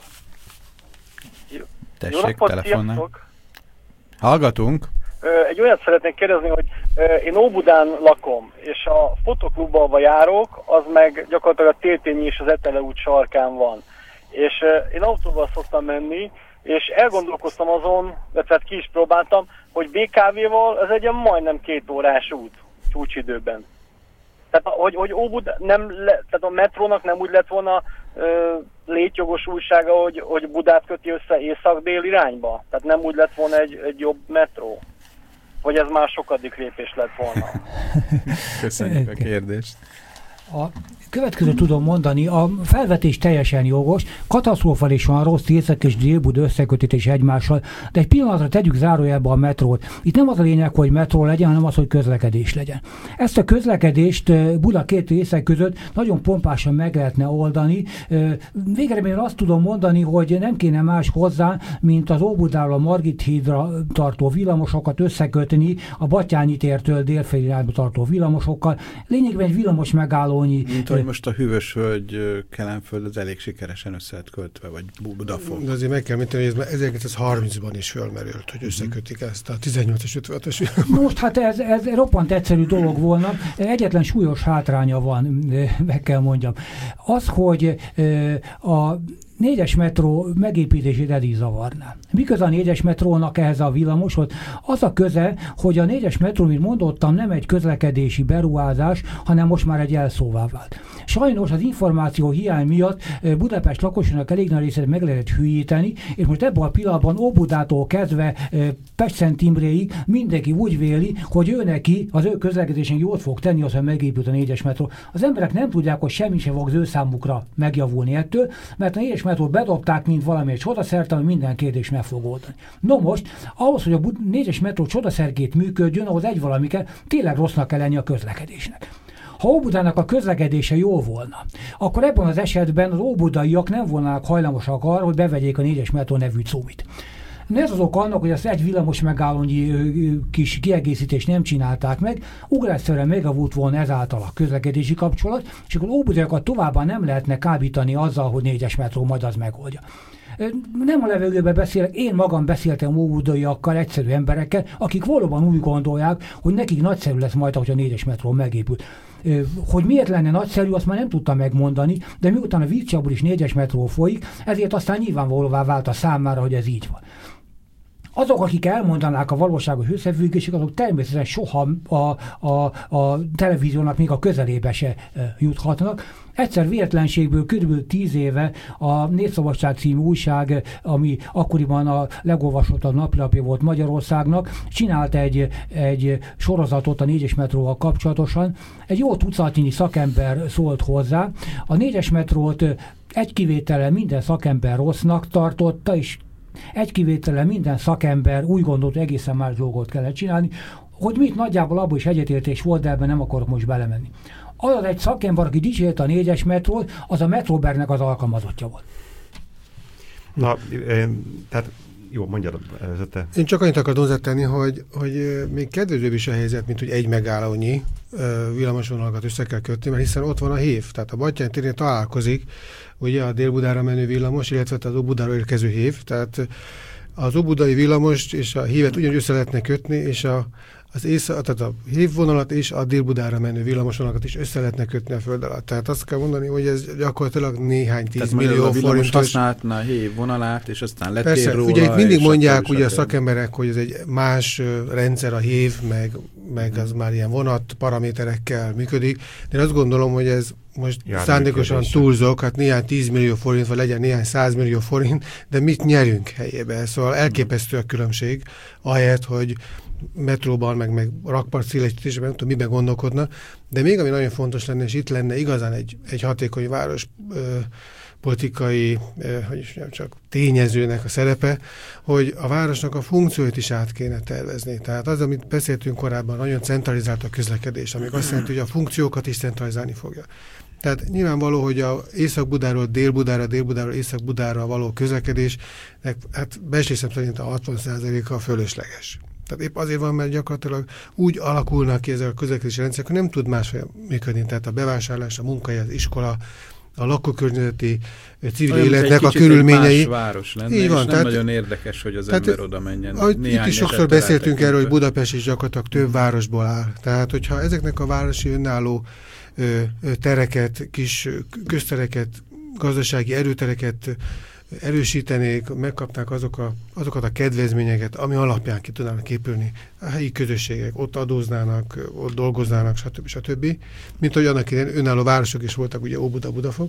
Tessék, telefonnál. Hallgatunk. Egy olyat szeretnék kérdezni, hogy én Óbudán lakom, és a fotoklubba, ahol járok, az meg gyakorlatilag a Tétényi és az Etele út sarkán van. És én autóval szoktam menni, és elgondolkoztam azon, tehát ki is próbáltam, hogy bé ká véval ez egy majdnem két órás út csúcsidőben. Tehát, hogy, hogy Óbudán nem le, tehát a metrónak nem úgy lett volna ö, létjogosultsága, hogy, hogy Budát köti össze észak-dél irányba? Tehát nem úgy lett volna egy, egy jobb metró? Vagy ez már sokadik lépés lett volna? Köszönjük a kérdést. A következőt tudom mondani, a felvetés teljesen jogos, katasztrofálisan rossz észak és Dél-Buda összekötetés egymással, de egy pillanatra tegyük zárójelbe a metrót. Itt nem az a lényeg, hogy metró legyen, hanem az, hogy közlekedés legyen. Ezt a közlekedést Buda két részek között nagyon pompásan meg lehetne oldani. Végeredményben azt tudom mondani, hogy nem kéne más hozzá, mint az Óbudáról a Margit hídra tartó villamosokat összekötni a Batthyány tértől délfelé irányba tartó villamosokkal. Lényegben egy villamos megállónyi. Mint hogy most a Hűvösvölgy, Kelenföld az elég sikeresen össze lett kötve, vagy Budafok. De azért meg kell mondani, hogy ez ezerkilencszázharmincban is fölmerült, hogy összekötik ezt a tizennyolcas ötvenötös villamos. Most hát ez, ez roppant egyszerű dolog volna. Egyetlen súlyos hátránya van, meg kell mondjam. Az, hogy a négyes metró megépítését eddig zavarná. Mi köze a négyes metrónak ehhez a villamoshoz? Az a köze, hogy a négyes metró, mint mondottam, nem egy közlekedési beruházás, hanem most már egy jelszóvá vált. Sajnos az információ hiány miatt Budapest lakosságának elég nagy részét meg lehetett hülyíteni, és most ebben a pillanatban Óbudától kezdve Pest-Szent Imréig mindenki úgy véli, hogy ő neki, az ő közlekedésen jót fog tenni, az, hogy megépült a négyes metró. Az emberek nem tudják, hogy semmi sem fog az ő számukra megjavulni ettől, mert a négyes metrót bedobták, mint valami egy csodaszert, ami minden kérdés meg fog oldani. No most, ahhoz, hogy a négyes metró csodaszerként működjön, ahhoz egy valami kell, tényleg rossznak kell lenni a közlekedésnek. Ha Óbudának a közlekedése jó volna, akkor ebben az esetben az óbudaiak nem volnának hajlamosak arra, hogy bevegyék a négyes metró nevű cumit. Ez az ok annak, hogy azt egy villamos megállónyi kis kiegészítést nem csinálták meg, ugrásszerűen megavult volna ezáltal a közlekedési kapcsolat, és akkor óbudaiakat továbbá nem lehetne kábítani azzal, hogy négyes metró majd az megoldja. Nem a levegőben beszélek, én magam beszéltem óbudaiakkal, egyszerű emberekkel, akik valóban úgy gondolják, hogy nekik nagyszerű lesz majd, ahogy a négyes metró megépül. Hogy miért lenne nagyszerű, azt már nem tudtam megmondani, de miután a Vígcsából is négyes metró folyik, ezért aztán nyilvánvalóvá vált a számára, hogy ez így van. Azok, akik elmondanák a valóságos összefüggéseket, azok természetesen soha a, a, a televíziónak még a közelébe se juthatnak. Egyszer véletlenségből körülbelül tíz éve a Népszabadság című újság, ami akkoriban a legolvasottabb napilapja volt Magyarországnak, csinált egy, egy sorozatot a négyes metróval kapcsolatosan. Egy jó tucatnyi szakember szólt hozzá. A négyes metrót egy kivétellel minden szakember rossznak tartotta, és egy kivétellel minden szakember úgy gondolt, hogy egészen más dolgot kellett csinálni, hogy mit nagyjából abban is egyetértés volt, de ebben nem akarok most belemenni. Az egy szakember, aki dicsérte a négyes metrót, az a Metróbernek az alkalmazottja volt. Na, tehát jó, mondjad előzete. Én csak annyit akartam hozzátenni, hogy, hogy még kedvezőbb is a helyzet, mint hogy egy megállónyi villamosvonalakat össze kell kötni, mert hiszen ott van a hév, tehát a Batthyány térén találkozik ugye a Dél-Budára menő villamos, illetve az Óbudára érkező hév, tehát az óbudai villamos és a hévet ugyanúgy össze lehetne kötni, és a az észak, tehát a hévvonalat és a Dél-Budára menő villamosvonalakat is össze lehetne kötni a föld alatt. Tehát azt kell mondani, hogy ez gyakorlatilag néhány tízmillió forintos. Használhatna a hévvonalát, és aztán letér Persze, róla. ugye itt mindig mondják a ugye a szakemberek, hogy ez egy más rendszer a hév, meg, meg az már ilyen vonat paraméterekkel működik. De én azt gondolom, hogy ez most Jár szándékosan túlzok, hát néhány tízmillió forint, vagy legyen néhány százmillió forint, de mit nyerünk helyébe? Szóval elképesztő a különbség, ahelyett, hogy metróban, meg, meg rakpart szélesítésben, nem tudom, miben gondolkodna, de még ami nagyon fontos lenne, és itt lenne igazán egy, egy hatékony város ö, politikai, ö, hogy is mondjam, csak tényezőnek a szerepe, hogy a városnak a funkcióit is át kéne tervezni. Tehát az, amit beszéltünk korábban, nagyon centralizált a közlekedés, amik azt jelenti, hogy a funkciókat is centralizálni fogja. Tehát nyilvánvaló, hogy a Észak-Budáról Dél-Budára, Dél-Budáról Észak-Budára való közlekedésnek, hát becslésem szerint a hatvan százaléka fölösleges. Tehát épp azért van, mert gyakorlatilag úgy alakulnak ki ezek a közlekedési rendszerek, hogy nem tud máshogy működni. Tehát a bevásárlás, a munkahely, az iskola, a lakókörnyezeti civil olyan életnek a körülményei. Más város lenne, így van, és tehát, nem nagyon érdekes, hogy az tehát, ember oda menjen. Itt is sokszor beszéltünk erről, hogy Budapest is gyakorlatilag több városból áll. Tehát, hogyha ezeknek a városi önálló ö, ö, tereket, kis köztereket, gazdasági erőtereket erősítenék, megkapnák azok a, azokat a kedvezményeket, ami alapján ki tudnának épülni a helyi közösségek, ott adóznának, ott dolgoznának, stb. stb. Mint hogy annak idején önálló városok is voltak, ugye Óbuda, Budafok.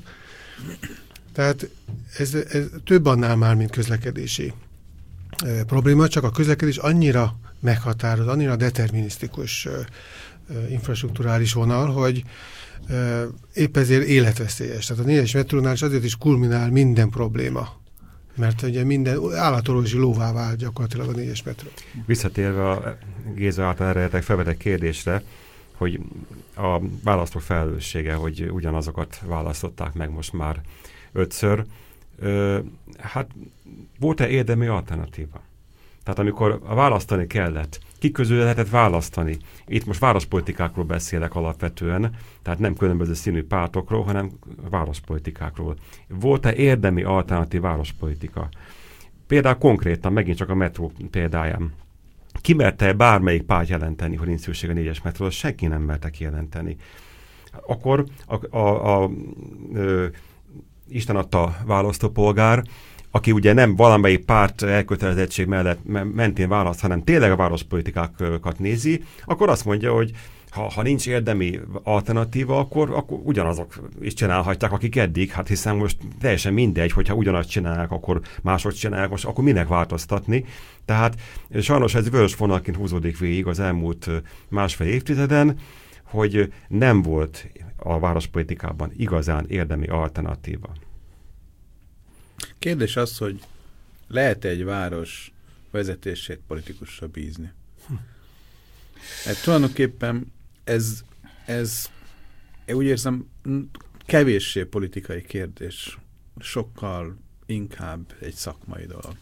Tehát ez, ez több annál már, mint közlekedési e, probléma, csak a közlekedés annyira meghatároz, annyira determinisztikus e, e, infrastrukturális vonal, hogy Uh, épp ezért életveszélyes. Tehát a négyes metrónál is azért is kulminál minden probléma. Mert ugye minden állatorvosi lóvá vált gyakorlatilag a négyes metró. Visszatérve a Géza által eredetek felvetett kérdésre, hogy a választók felelőssége, hogy ugyanazokat választották meg most már ötször. Uh, hát volt-e érdemi alternatíva? Tehát amikor választani kellett, ki közül lehetett választani? Itt most várospolitikákról beszélek alapvetően, tehát nem különböző színű pártokról, hanem várospolitikákról. Volt-e érdemi alternatív várospolitika? Például konkrétan, megint csak a metró példáján. Ki merte bármelyik párt jelenteni, hogy nincs szükség a négyes metróra? Senki nem merte kijelenteni. Akkor a, a, a, a Isten adta választópolgár, aki ugye nem valamelyik párt elkötelezettség mellett mentén választ, hanem tényleg a várospolitikákat nézi, akkor azt mondja, hogy ha, ha nincs érdemi alternatíva, akkor, akkor ugyanazok is csinálhatják, akik eddig, hát hiszen most teljesen mindegy, hogyha ugyanazt csinálják, akkor mások csinálják, most akkor minek változtatni. Tehát sajnos ez vörös vonalként húzódik végig az elmúlt másfél évtizeden, hogy nem volt a várospolitikában igazán érdemi alternatíva. Kérdés az, hogy lehet-e egy város vezetését politikusra bízni? Hm. Hát tulajdonképpen ez, ez én úgy érzem, kevéssé politikai kérdés, sokkal inkább egy szakmai dolog.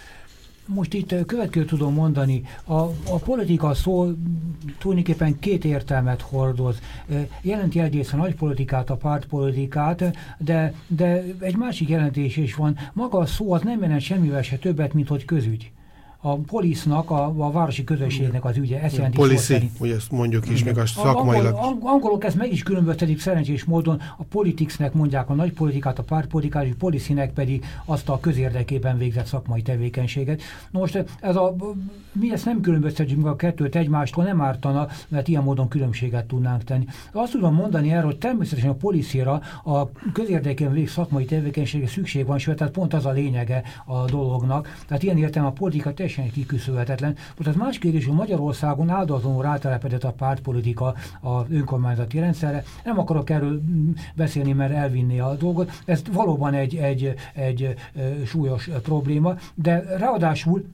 Most itt következő tudom mondani, a, a politika szó tulajdonképpen két értelmet hordoz. Jelenti egyrészt a nagy politikát, a pártpolitikát, de, de egy másik jelentés is van. Maga a szó az nem jelent semmivel se többet, mint hogy közügy. A polisznak, a, a városi közösségnek az ügye, ezt jelenti szó szerint. Ugye ezt mondjuk is, meg a szakmailag. Angol, angolok ezt meg is különböztetik szerencsés módon, a politicsnek mondják a nagy politikát, a pártpolitikát, és policynek pedig azt a közérdekében végzett szakmai tevékenységet. Most ez a, mi ezt nem különböztetjük a kettőt egymástól, nem ártana, mert ilyen módon különbséget tudnánk tenni. Azt tudom mondani erről, hogy természetesen a policyra, a közérdekében végzett szakmai tevékenységre szükség van, sőt, tehát pont az a lényege a dolognak. Tehát ilyen értelme a politika kiküszöbölhetetlen. Most az más kérdés, hogy Magyarországon áldozatlanul rátelepedett a pártpolitika az önkormányzati rendszerre. Nem akarok erről beszélni, mert elvinni a dolgot. Ez valóban egy, egy, egy súlyos probléma, de ráadásul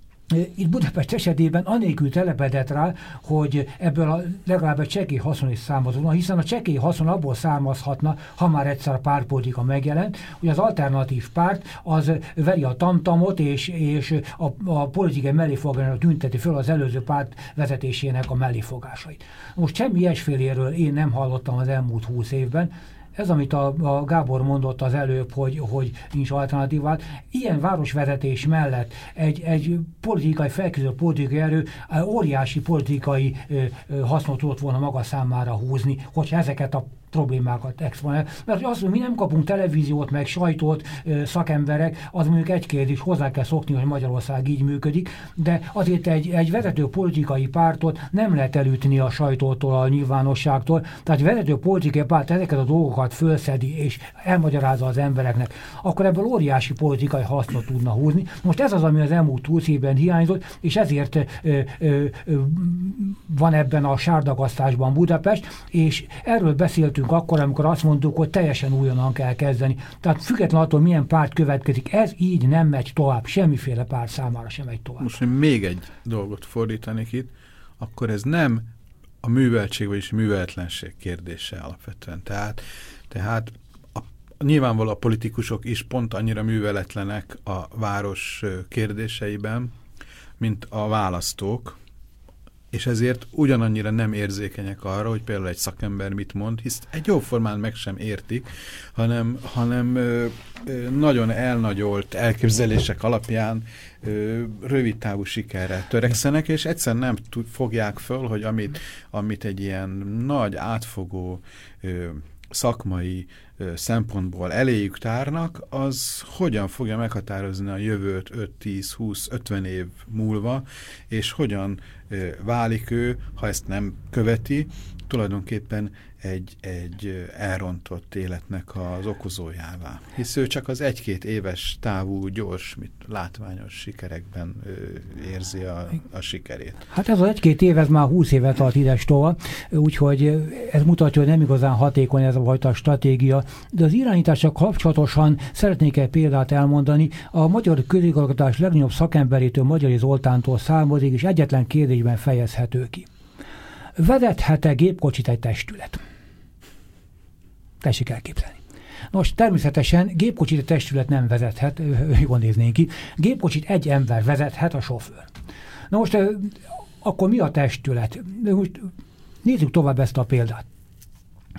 itt Budapest esetében anélkül telepedett rá, hogy ebből a legalább egy csekély haszon is származódna, hiszen a csekély haszon abból származhatna, ha már egyszer a pártpolitika megjelent, hogy az alternatív párt az veri a tamtamot, és, és a, a politikai melléfogásának tünteti föl az előző párt vezetésének a melléfogásait. Most semmi ilyesféléről én nem hallottam az elmúlt húsz évben. Ez, amit a, a Gábor mondott az előbb, hogy, hogy nincs alternatívát, ilyen városvezetés mellett egy, egy politikai, felkészült politikai erő óriási politikai ö, ö, hasznot tudott volna maga számára húzni, hogyha ezeket a problémákat exponál. Mert azt, hogy mi nem kapunk televíziót, meg sajtót, szakemberek, az mondjuk egy kérdés, hozzá kell szokni, hogy Magyarország így működik, de azért egy, egy vezető politikai pártot nem lehet elütni a sajtótól, a nyilvánosságtól. Tehát egy vezető politikai párt ezeket a dolgokat fölszedi és elmagyarázza az embereknek, akkor ebből óriási politikai hasznot tudna húzni. Most ez az, ami az elmúlt húsz évben hiányzott, és ezért ö, ö, ö, van ebben a sárdagasztásban Budapest, és erről beszéltünk akkor, amikor azt mondtuk, hogy teljesen újonnan kell kezdeni. Tehát függetlenül attól, milyen párt következik, ez így nem megy tovább, semmiféle párt számára sem megy tovább. Most, hogy még egy dolgot fordítanék itt, akkor ez nem a műveltség, vagyis műveletlenség kérdése alapvetően. Tehát, tehát a, nyilvánvaló a politikusok is pont annyira műveletlenek a város kérdéseiben, mint a választók, és ezért ugyanannyira nem érzékenyek arra, hogy például egy szakember mit mond, hisz egy jóformán meg sem értik, hanem, hanem ö, ö, nagyon elnagyolt elképzelések alapján ö, rövidtávú sikerre törekszenek, és egyszerűen nem tud, fogják föl, hogy amit, amit egy ilyen nagy, átfogó ö, szakmai ö, szempontból eléjük tárnak, az hogyan fogja meghatározni a jövőt öt, tíz, húsz, ötven év múlva, és hogyan ö, válik ő, ha ezt nem követi, tulajdonképpen egy, egy elrontott életnek az okozójává. Hisz ő csak az egy-két éves távú, gyors, mit, látványos sikerekben ö, érzi a, a sikerét. Hát ez az egy-két év, ez már húsz évet tart idestova, úgyhogy ez mutatja, hogy nem igazán hatékony ez a fajta stratégia, de az irányítással kapcsolatosan szeretnék egy példát elmondani. A magyar közigazgatás legnagyobb szakemberétől, Magyari Zoltántól származik, és egyetlen kérdésben fejezhető ki. Vezethet-e gépkocsit egy testület? Tessék elképzelni. Nos, természetesen gépkocsit egy testület nem vezethet, jól néznénk ki. Gépkocsit egy ember vezethet, a sofőr. Na most akkor mi a testület? Most nézzük tovább ezt a példát.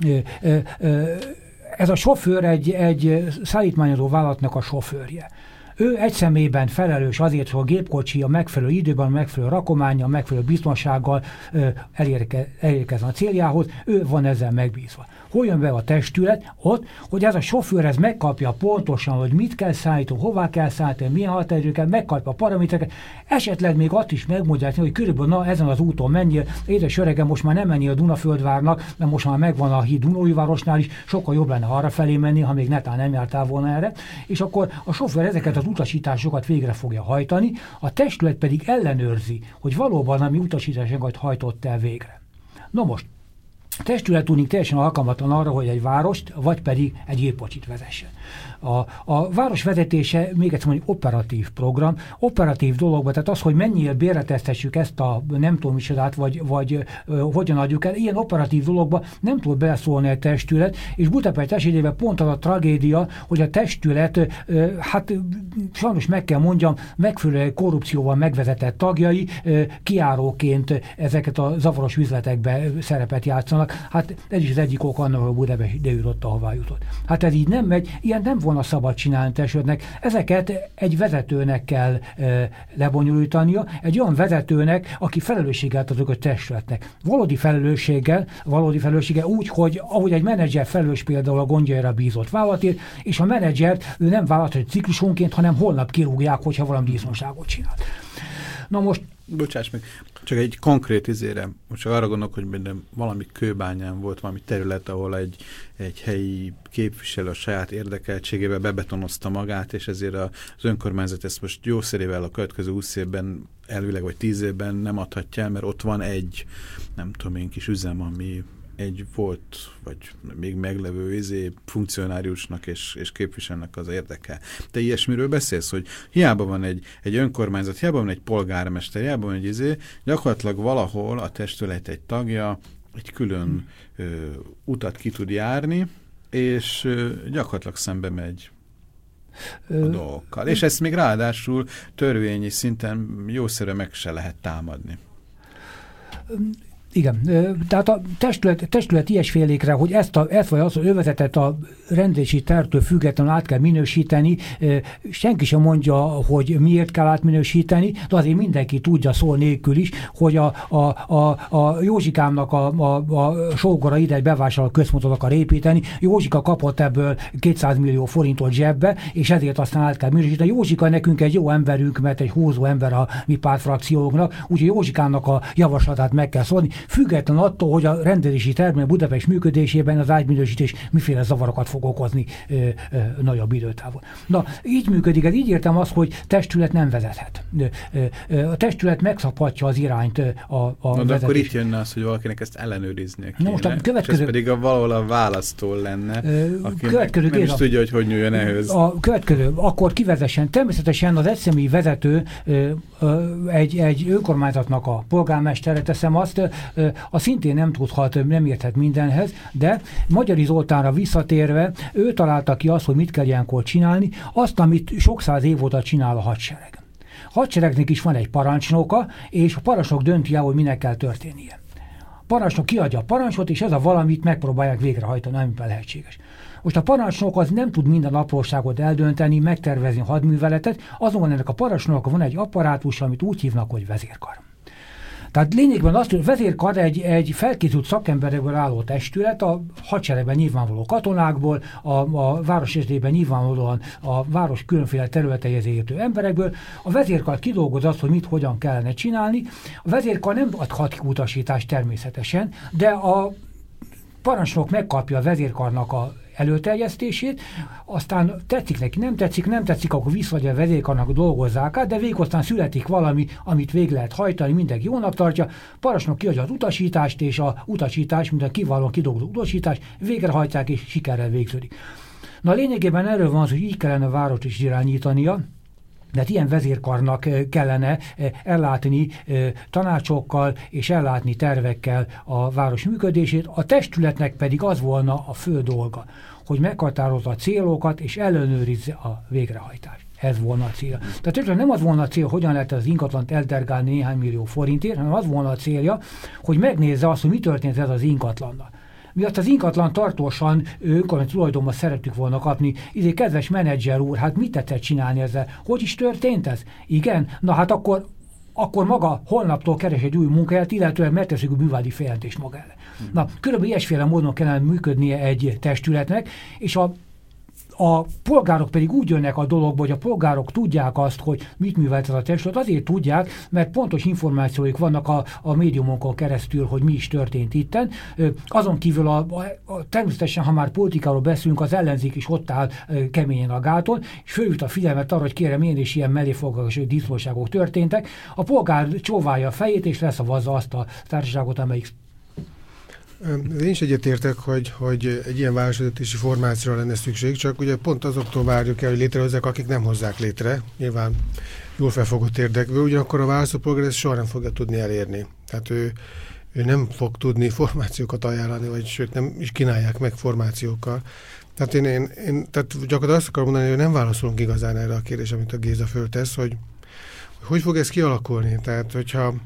Ez a sofőr egy, egy szállítmányozó vállalatnak a sofőrje. Ő egy személyben felelős azért, hogy a gépkocsi a megfelelő időben, a megfelelő rakománya, a megfelelő biztonsággal elérke, elérkezzen a céljához, ő van ezzel megbízva. Hol jön be a testület? Ott, hogy ez a sofőr ez megkapja pontosan, hogy mit kell szállítani, hová kell szállítani, milyen határidőket, megkapja a paramétereket, esetleg még azt is megmondják, hogy körülbelül na ezen az úton menjél, édes öregem, most már nem menjél a Dunaföldvárnak, mert most már megvan a híd Dunaújvárosnál is, sokkal jobb lenne arra felé menni, ha még netán nem jártál volna erre, és akkor a sofőr ezeket az utasításokat végre fogja hajtani, a testület pedig ellenőrzi, hogy valóban ami utasításokat hajtott el végre. No most, a testület tudnik teljesen alkalmatlan arra, hogy egy várost, vagy pedig egy gépkocsit vezessen. A, a város vezetése, még egyszer mondjuk, operatív program, operatív dologban, tehát az, hogy mennyire bérleteztessük ezt a nem tudom micsodát, vagy, vagy ö, hogyan adjuk el, ilyen operatív dologban nem tud beleszólni a testület, és Budapest esetében pont az a tragédia, hogy a testület, ö, hát sajnos meg kell mondjam, megfelelő korrupcióval megvezetett tagjai ö, kiáróként ezeket a zavaros üzletekbe szerepet játszanak. Hát ez is az egyik ok annak, hogy Budapest ide jutott, ahová jutott. Hát ez így nem megy, ilyen nem volna szabad csinálni testületnek. Ezeket egy vezetőnek kell e, lebonyolítania, egy olyan vezetőnek, aki felelősséggel azok a testületnek. Valódi felelősséggel, valódi felelősséggel úgy, hogy ahogy egy menedzser felelős például a gondjaira bízott vállalatért, és a menedzsert ő nem vállalat, hogy ciklusonként, hanem holnap kirúgják, hogyha valami disznóságot csinál. Na most bocsáss meg, csak egy konkrét izére, most csak arra gondolok, hogy minden valami Kőbányán volt valami terület, ahol egy, egy helyi képviselő a saját érdekeltségével bebetonozta magát, és ezért az önkormányzat ezt most jószerével a következő húsz évben, elvileg vagy tíz évben nem adhatja el, mert ott van egy, nem tudom én, kis üzem, ami egy volt, vagy még meglevő izé, funkcionáriusnak és, és képviselőnek az érdeke. Te ilyesmiről beszélsz, hogy hiába van egy, egy önkormányzat, hiába van egy polgármester, hiába van egy izé, gyakorlatilag valahol a testület egy tagja egy külön ö, utat ki tud járni, és ö, gyakorlatilag szembe megy a ö, dolgokkal. És ezt még ráadásul törvényi szinten jószerűen meg se lehet támadni. Igen, tehát a testület, testület ilyesfélékre, hogy ezt, a, ezt vagy az övezetet a rendési tervtől függetlenül át kell minősíteni, senki sem mondja, hogy miért kell átminősíteni, de azért mindenki tudja szó nélkül is, hogy a, a, a, a Józsikámnak a, a, a sógora ide egy bevásárló központot akar építeni, Józsika kapott ebből kétszáz millió forintot zsebbe, és ezért aztán át kell minősíteni. Józsika nekünk egy jó emberünk, mert egy húzó ember a mi pártfrakcióknak, úgyhogy Józsikámnak a javaslatát meg kell szólni, független attól, hogy a rendelési tervben Budapest működésében az ágyminősítés miféle zavarokat fog okozni ö, ö, nagyobb időtávon. Na, így működik, ez így értem azt, hogy testület nem vezethet. Ö, ö, a testület megszabhatja az irányt a, a Na, de vezetés. akkor itt jönne az, hogy valakinek ezt ellenőriznie kéne. Na, most a következő... És ez pedig a, valahol a választól lenne, aki következő nem is a... tudja, hogy hogy nyúljon ehhez. A következő, akkor kivezessen. Természetesen az egyszemélyi vezető ö, ö, egy, egy önkormányzatnak a polgármestere, teszem azt, ö, a szintén nem tudhat, nem érthet mindenhez, de Magyari Zoltánra visszatérve, ő találta ki azt, hogy mit kell ilyenkor csinálni, azt, amit sok száz év óta csinál a hadsereg. A hadseregnek is van egy parancsnoka, és a parancsnok dönti el, hogy minek kell történnie. A parancsnok kiadja a parancsot, és ez a valamit megpróbálják végrehajtani, amiben lehetséges. Most a parancsnok az nem tud minden apróságot eldönteni, megtervezni a hadműveletet, azonban ennek a parancsnoknak van egy apparátus, amit úgy hívnak, hogy vezérkar. Tehát lényegben azt, hogy vezérkar egy, egy felkészült szakemberekből álló testület, a hadseregben nyilvánvaló katonákból, a, a város esetében nyilvánvalóan a város különféle területeihez értő emberekből. A vezérkar kidolgoz azt, hogy mit, hogyan kellene csinálni. A vezérkar nem adhat utasítást természetesen, de a parancsnok megkapja a vezérkarnak a előterjesztését, aztán tetszik neki, nem tetszik, nem tetszik, akkor visszaadja a vezérkarnak, dolgozzák át, de végig aztán születik valami, amit végig lehet hajtani, mindenki jónak tartja, parancsnok kiadja az utasítást, és a utasítás, mint a kiválóan kidolgozott utasítás, végrehajtják, és sikerrel végződik. Na lényegében erről van az, hogy így kellene a várost is irányítania, de hát ilyen vezérkarnak kellene ellátni tanácsokkal és ellátni tervekkel a város működését, a testületnek pedig az volna a fő dolga, hogy meghatározza a célokat és ellenőrizze a végrehajtást. Ez volna a cél. Tehát nem az volna a cél, hogyan lehet az ingatlant eldergálni néhány millió forintért, hanem az volna a célja, hogy megnézze azt, hogy mi történt ez az ingatlannal. mi azt az ingatlan tartósan önkormányzati tulajdonban szerettük volna kapni. Izé, kedves menedzser úr, hát mit tetszett csinálni ezzel? Hogy is történt ez? Igen? Na hát akkor akkor maga holnaptól keres egy új munkahelyet, illetően megteszik a műveleti feljelentést maga ellen. Hmm. Na, körülbelül ilyesféle módon kellene működnie egy testületnek, és a A polgárok pedig úgy jönnek a dologba, hogy a polgárok tudják azt, hogy mit művelt ez a testület. Azért tudják, mert pontos információik vannak a, a médiumokon keresztül, hogy mi is történt itten. Azon kívül a, a, a, természetesen, ha már politikáról beszélünk, az ellenzék is ott áll keményen a gáton, és fölült a figyelmet arra, hogy kérem, én is ilyen melléfoglalás disznóságok történtek. A polgár csóválja a fejét, és leszavazza azt a társaságot, amelyik. Én is egyetértek, hogy, hogy egy ilyen városvezetési formációra lenne szükség, csak ugye pont azoktól várjuk el, hogy létrehozzák, akik nem hozzák létre, nyilván jól felfogott érdekből, ugyanakkor a választópolgár ezt soha nem fogja tudni elérni. Tehát ő, ő nem fog tudni formációkat ajánlani, vagy sőt nem is kínálják meg formációkkal. Tehát én, én, én tehát gyakorlatilag azt akarom mondani, hogy nem válaszolunk igazán erre a kérdésre, amit a Géza föltesz, hogy hogy fog ez kialakulni. Tehát, hogyha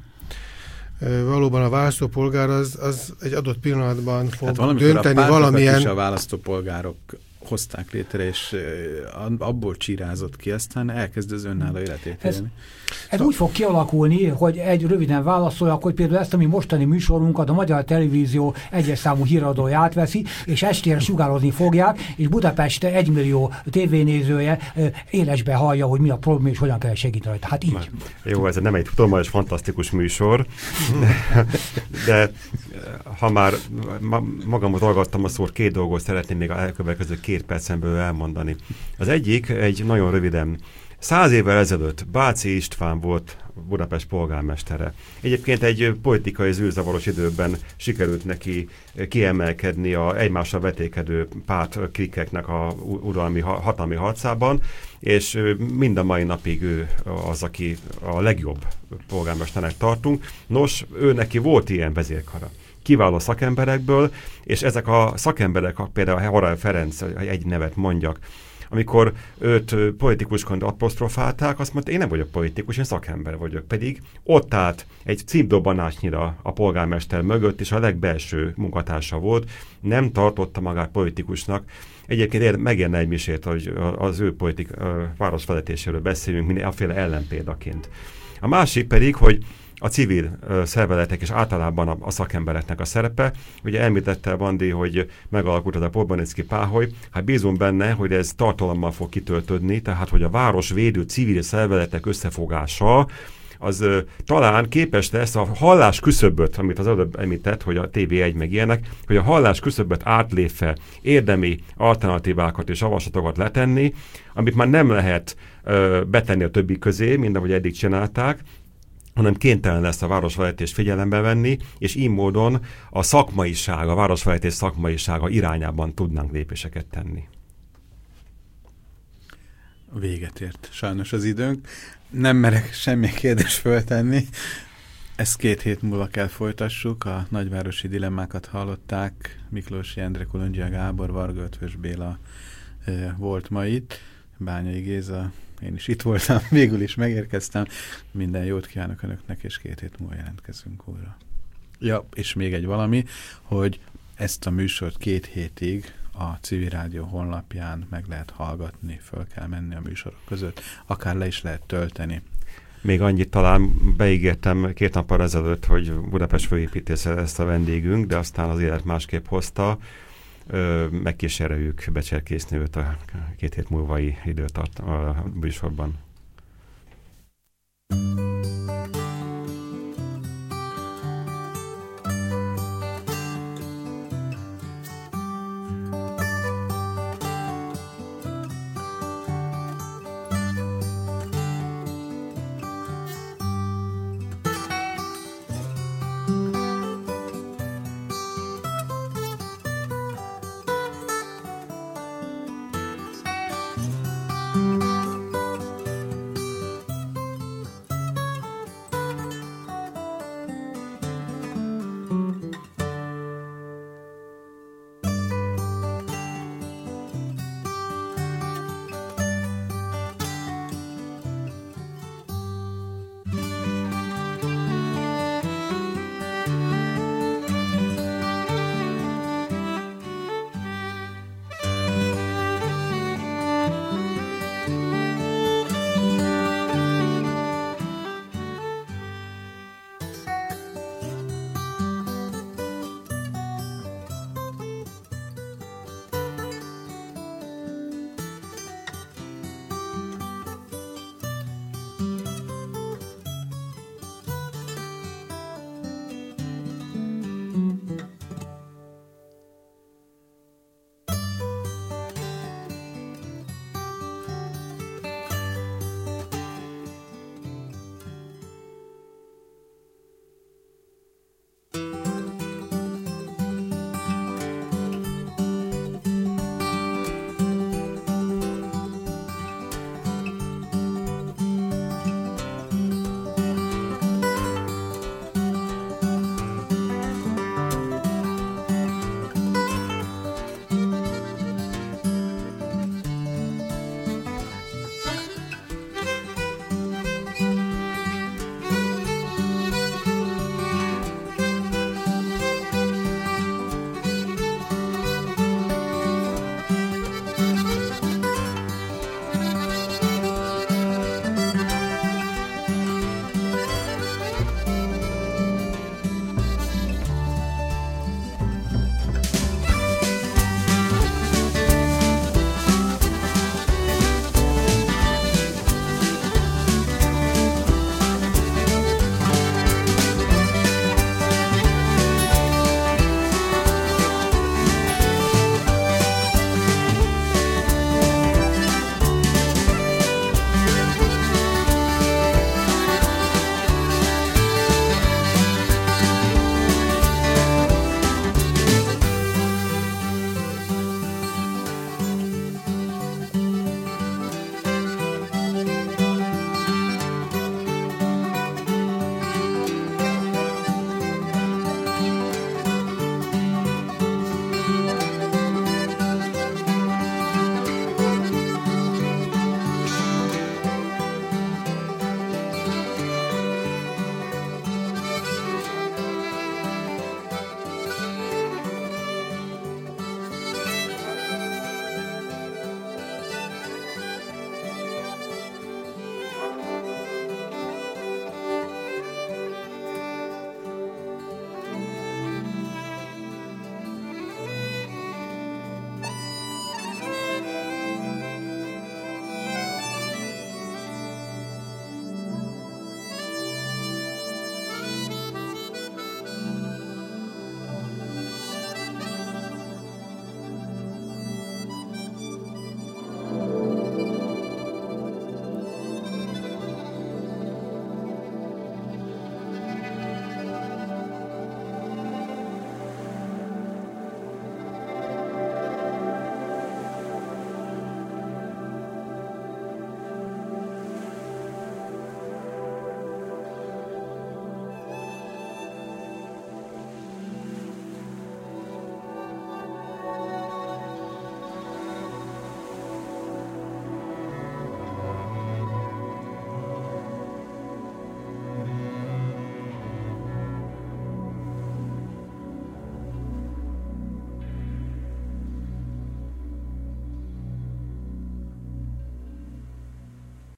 valóban a választópolgár az, az egy adott pillanatban fog hát dönteni a valamilyen... is a választópolgárok hozták létre, és abból csírázott ki, aztán elkezd az önálló életét élni. Ez, ez úgy fog kialakulni, hogy egy röviden válaszoljak, hogy például ezt a mi mostani műsorunkat a Magyar Televízió egyes számú híradója átveszi, és estére sugározni fogják, és Budapest egymillió tévénézője élesbe hallja, hogy mi a probléma, és hogyan kell segíteni rajta. Hát így. Jó, ez nem egy tudományos, fantasztikus műsor, de, de ha már ma, magamot hallgattam a szót, két dolgot szeretném még a elkövetkező két percemből elmondani. Az egyik, egy nagyon röviden, száz évvel ezelőtt Bácsy István volt Budapest polgármestere. Egyébként egy politikai zűrzavaros időben sikerült neki kiemelkedni a egymással vetékedő pártklikkeknek a uralmi, hatalmi harcában, és mind a mai napig ő az, aki a legjobb polgármesternek tartunk. Nos, ő neki volt ilyen vezérkara. Kiváló szakemberekből, és ezek a szakemberek, például Horel Ferenc, egy nevet mondjak, amikor őt politikusként apostrofálták, azt mondta, én nem vagyok politikus, én szakember vagyok. Pedig ott állt egy címdobbanásnyira a polgármester mögött, és a legbelső munkatársa volt, nem tartotta magát politikusnak. Egyébként megérne egy misét, hogy az ő politik, városvezetéséről beszéljünk, mindenféle ellenpéldaként. A másik pedig, hogy a civil uh, szervezetek és általában a, a szakembereknek a szerepe. Ugye említette Bandi, hogy megalakult az a Polbanicki páholy. Hát bízom benne, hogy ez tartalommal fog kitöltődni, tehát hogy a városvédő civil szervezetek összefogása az uh, talán képes lesz a hallás küszöböt, amit az előbb említett, hogy a té vé egy meg ilyenek, hogy a hallás küszöböt átlépve érdemi alternatívákat és javaslatokat letenni, amit már nem lehet uh, betenni a többi közé, mint ahogy eddig csinálták, hanem kénytelen lesz a városvezetés figyelembe venni, és így módon a szakmaiság, a városvezetés szakmaisága irányában tudnánk lépéseket tenni. Véget ért sajnos az időnk. Nem merek semmi kérdést föltenni. Ezt két hét múlva kell folytassuk. A nagyvárosi dilemmákat hallották. Miklósi Endre, Kolondzsia Gábor, Varga Ötvös Béla e, volt ma itt. Bányai Géza, én is itt voltam, végül is megérkeztem. Minden jót kívánok önöknek, és két hét múlva jelentkezünk újra. Ja, és még egy valami, hogy ezt a műsort két hétig a Civil Rádió honlapján meg lehet hallgatni, föl kell menni a műsorok között, akár le is lehet tölteni. Még annyit talán beígértem két nappal ezelőtt, hogy Budapest főépítész ezt a vendégünk, de aztán az élet másképp hozta. Megkíséreljük becserkészni őt a két hét múlvai időtart a műsorban.